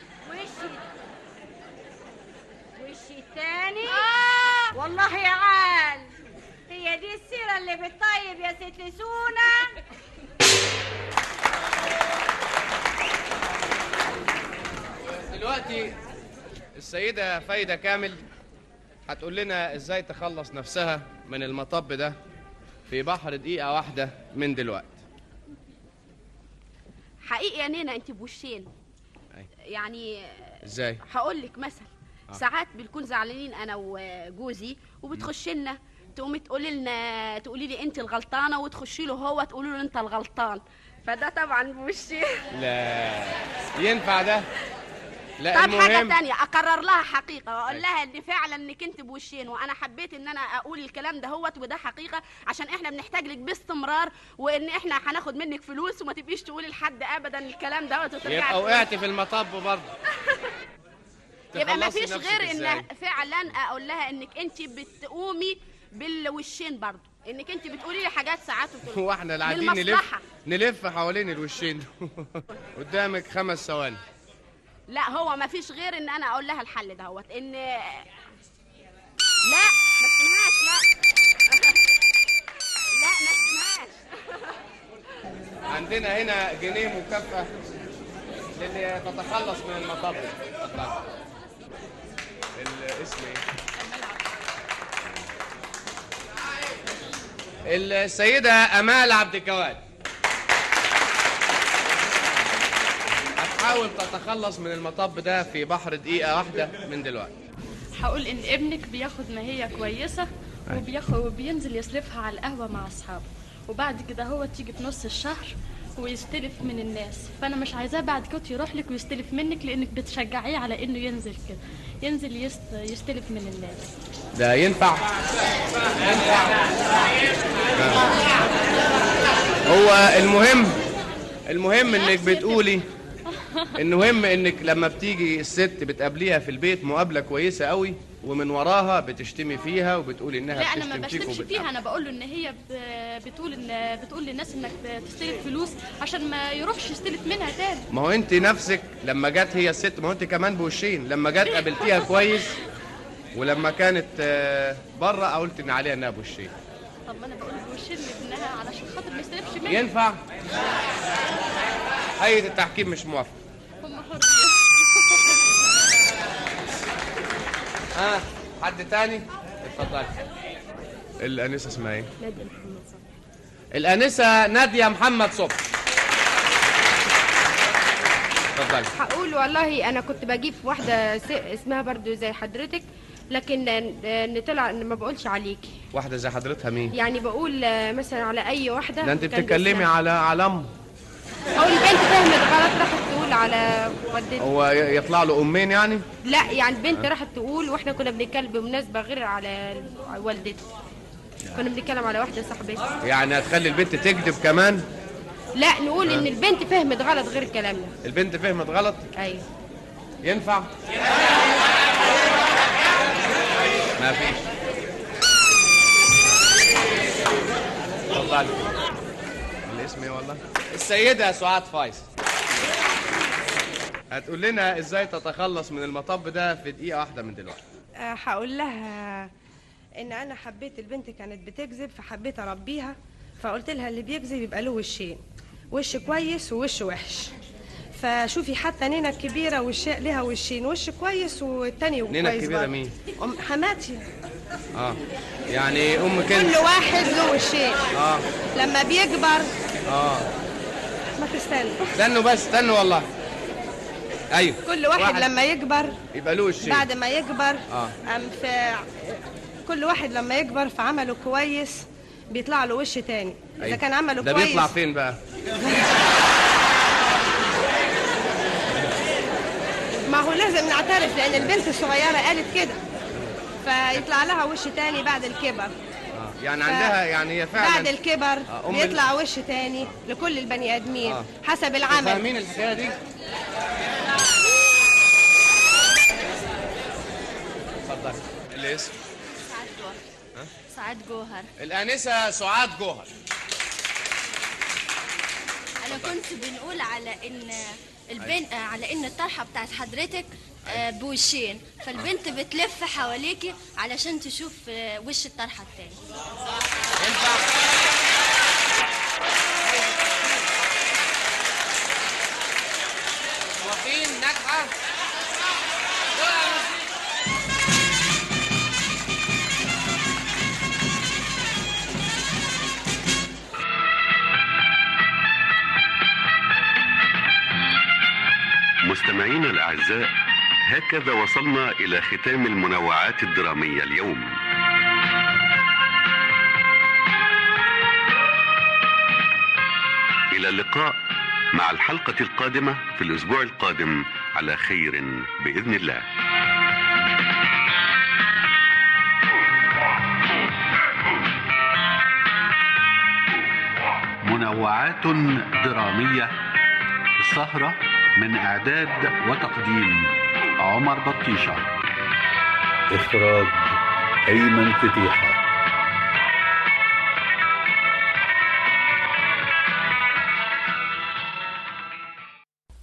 H: وشي التاني؟ والله يا عال، هي دي السيره اللي بتطيب يا ست سونا.
G: دلوقتي السيدة فايدة كامل هتقول لنا ازاي تخلص نفسها من المطب ده في بحر دقيقة واحدة من دلوقتي.
F: حقيقي يا نينا انت بوشين. يعني
G: ازاي؟
F: هقول لك مثل. ساعات بنكون زعلانين انا وجوزي وبتخش لنا تقومي تقولي لي انت الغلطانه، وتخشي له هو تقولي له انت الغلطان، فده طبعا بوشين.
G: لا ينفع ده؟ لا
F: طب
G: المهم
F: حاجه تانية اقرر لها حقيقه واقول لها ان فعلا انك انت بوشين، وانا حبيت ان انا اقول الكلام ده هوت وده حقيقه عشان احنا بنحتاج لك باستمرار، وان احنا هناخد منك فلوس وما تبقيش تقولي لحد ابدا الكلام ده وترجعي.
G: يبقى وقعتي في المطب برضه.
F: يبقى ما فيش غير ان فعلا اقول لها انك انت بتقومي بالوشين برضه، انك انت بتقولي لي حاجات ساعات
G: هو احنا اللي قاعدين نلف حوالين الوشين. قدامك 5 ثواني.
F: لا هو ما فيش غير ان انا اقول لها الحل دهوت ان لا ما تسمعهاش. لا ما تسمعهاش.
G: عندنا هنا جنيه مكافأة للي تتخلص من المطب. الاسم ايه؟ السيدة أمال عبد الجواد هتحاول تتخلص من المطب ده في بحر دقيقة واحدة من دلوقتي.
W: هقول إن ابنك بياخد ماهية كويسة وبينزل يصرفها على القهوة مع أصحابه، وبعد كده هو تيجي في نص الشهر ويستلف من الناس، فأنا مش عايزاه بعد كده يروح لك ويستلف منك، لأنك بتشجعيه على إنه ينزل كده، ينزل يستلف من الناس.
G: ده ينفع؟ هو المهم انك بتقولي المهم انك لما بتيجي الست بتقابليها في البيت مقابله كويسه قوي، ومن وراها بتشتمي فيها وبتقولي انها
W: لا
G: بتشتم
W: انا ما
G: فيك
W: بشتمش فيها، انا بقول له ان هي بتقول للناس انك تستلف فلوس عشان ما يروحش يستلف منها تاني.
G: ما هو انت نفسك لما جت هي الست، ما هو انت كمان بوشين، لما جت قابلتيها كويس ولما كانت بره قلت ان عليها انها بوشين.
W: طب ما انا بقول بوشين لابنها علشان خاطر ما يستلفش منها.
G: ينفع؟ هيئة التحكيم مش موافقة.
W: هم حرين.
G: حد تاني؟ اتفضلي. الانسه اسمها ايه؟
W: نادية محمد صبحي.
G: الانسه ناديه محمد صبحي. اتفضلي.
D: هقول والله انا كنت بجيب واحده اسمها برضو زي حضرتك، لكن طلع ان ما بقولش عليكي.
G: واحده زي حضرتها مين؟
D: يعني بقول مثلا على اي واحده.
G: ده انت بتتكلمي على ام.
D: او البنت فهمت غلط راحت تقول على والدتها.
G: هو يطلع له امين يعني؟
D: لا يعني البنت راحت تقول، واحنا كنا بنتكلم بمناسبه غير على والدتها، كنا بنتكلم على واحده صاحبتها.
G: يعني هتخلي البنت تكذب كمان؟
D: لا نقول ان البنت فهمت غلط غير كلامنا.
G: البنت فهمت غلط؟
D: ايوه.
G: ينفع؟ ما فيش. اتفضلي. الاسم ايه والله؟ السيدة سعاد فايصل. هتقول لنا ازاي تتخلص من المطب ده في دقيقة واحدة من دلوقتي.
I: هقول لها ان انا حبيت البنت كانت بتكذب فحبيت اربيها، فقلت لها اللي بيكذب يبقى له وشين، وش كويس ووش وحش. فشوفي حتى نينا الكبيره وش لها وشين، وش كويس والتاني كويس.
G: نينا الكبيره مين؟
I: حماتي.
G: يعني ام كنز.
I: كل واحد له وشين. لما بيكبر ما
G: استنوا بس استنوا والله. ايوه
I: كل واحد لما يكبر
G: يبقى له وشين.
I: بعد ما يكبر كل واحد لما يكبر في عمله كويس بيطلع له وش تاني. اذا كان عمله
G: ده
I: كويس
G: بيطلع فين بقى؟
I: ما هو لازم نعترف لان البنت الصغيره قالت كده، فيطلع لها وش تاني بعد الكبر.
G: يعني عندها يعني هي فعلا
I: بعد الكبر بيطلع وش تاني لكل البني ادمين حسب العمل.
G: فاهمين الحكايه دي؟ اتفضل. الاسم؟
W: سعاد جوهر. سعاد جوهر.
G: الانسه سعاد جوهر.
W: انا كنت بنقول على ان البنت على ان الطرحه بتاعت حضرتك بوشين، فالبنت بتلف حواليكي علشان تشوف وش الطرحه التاني.
G: موافقين؟ ناجحه؟
M: مستمعينا الأعزاء، هكذا وصلنا إلى ختام المنوعات الدرامية اليوم. إلى اللقاء مع الحلقة القادمة في الأسبوع القادم على خير بإذن الله. منوعات درامية، السهرة من إعداد وتقديم عمر بطيشة،
B: إخراج أيمن فتيحة.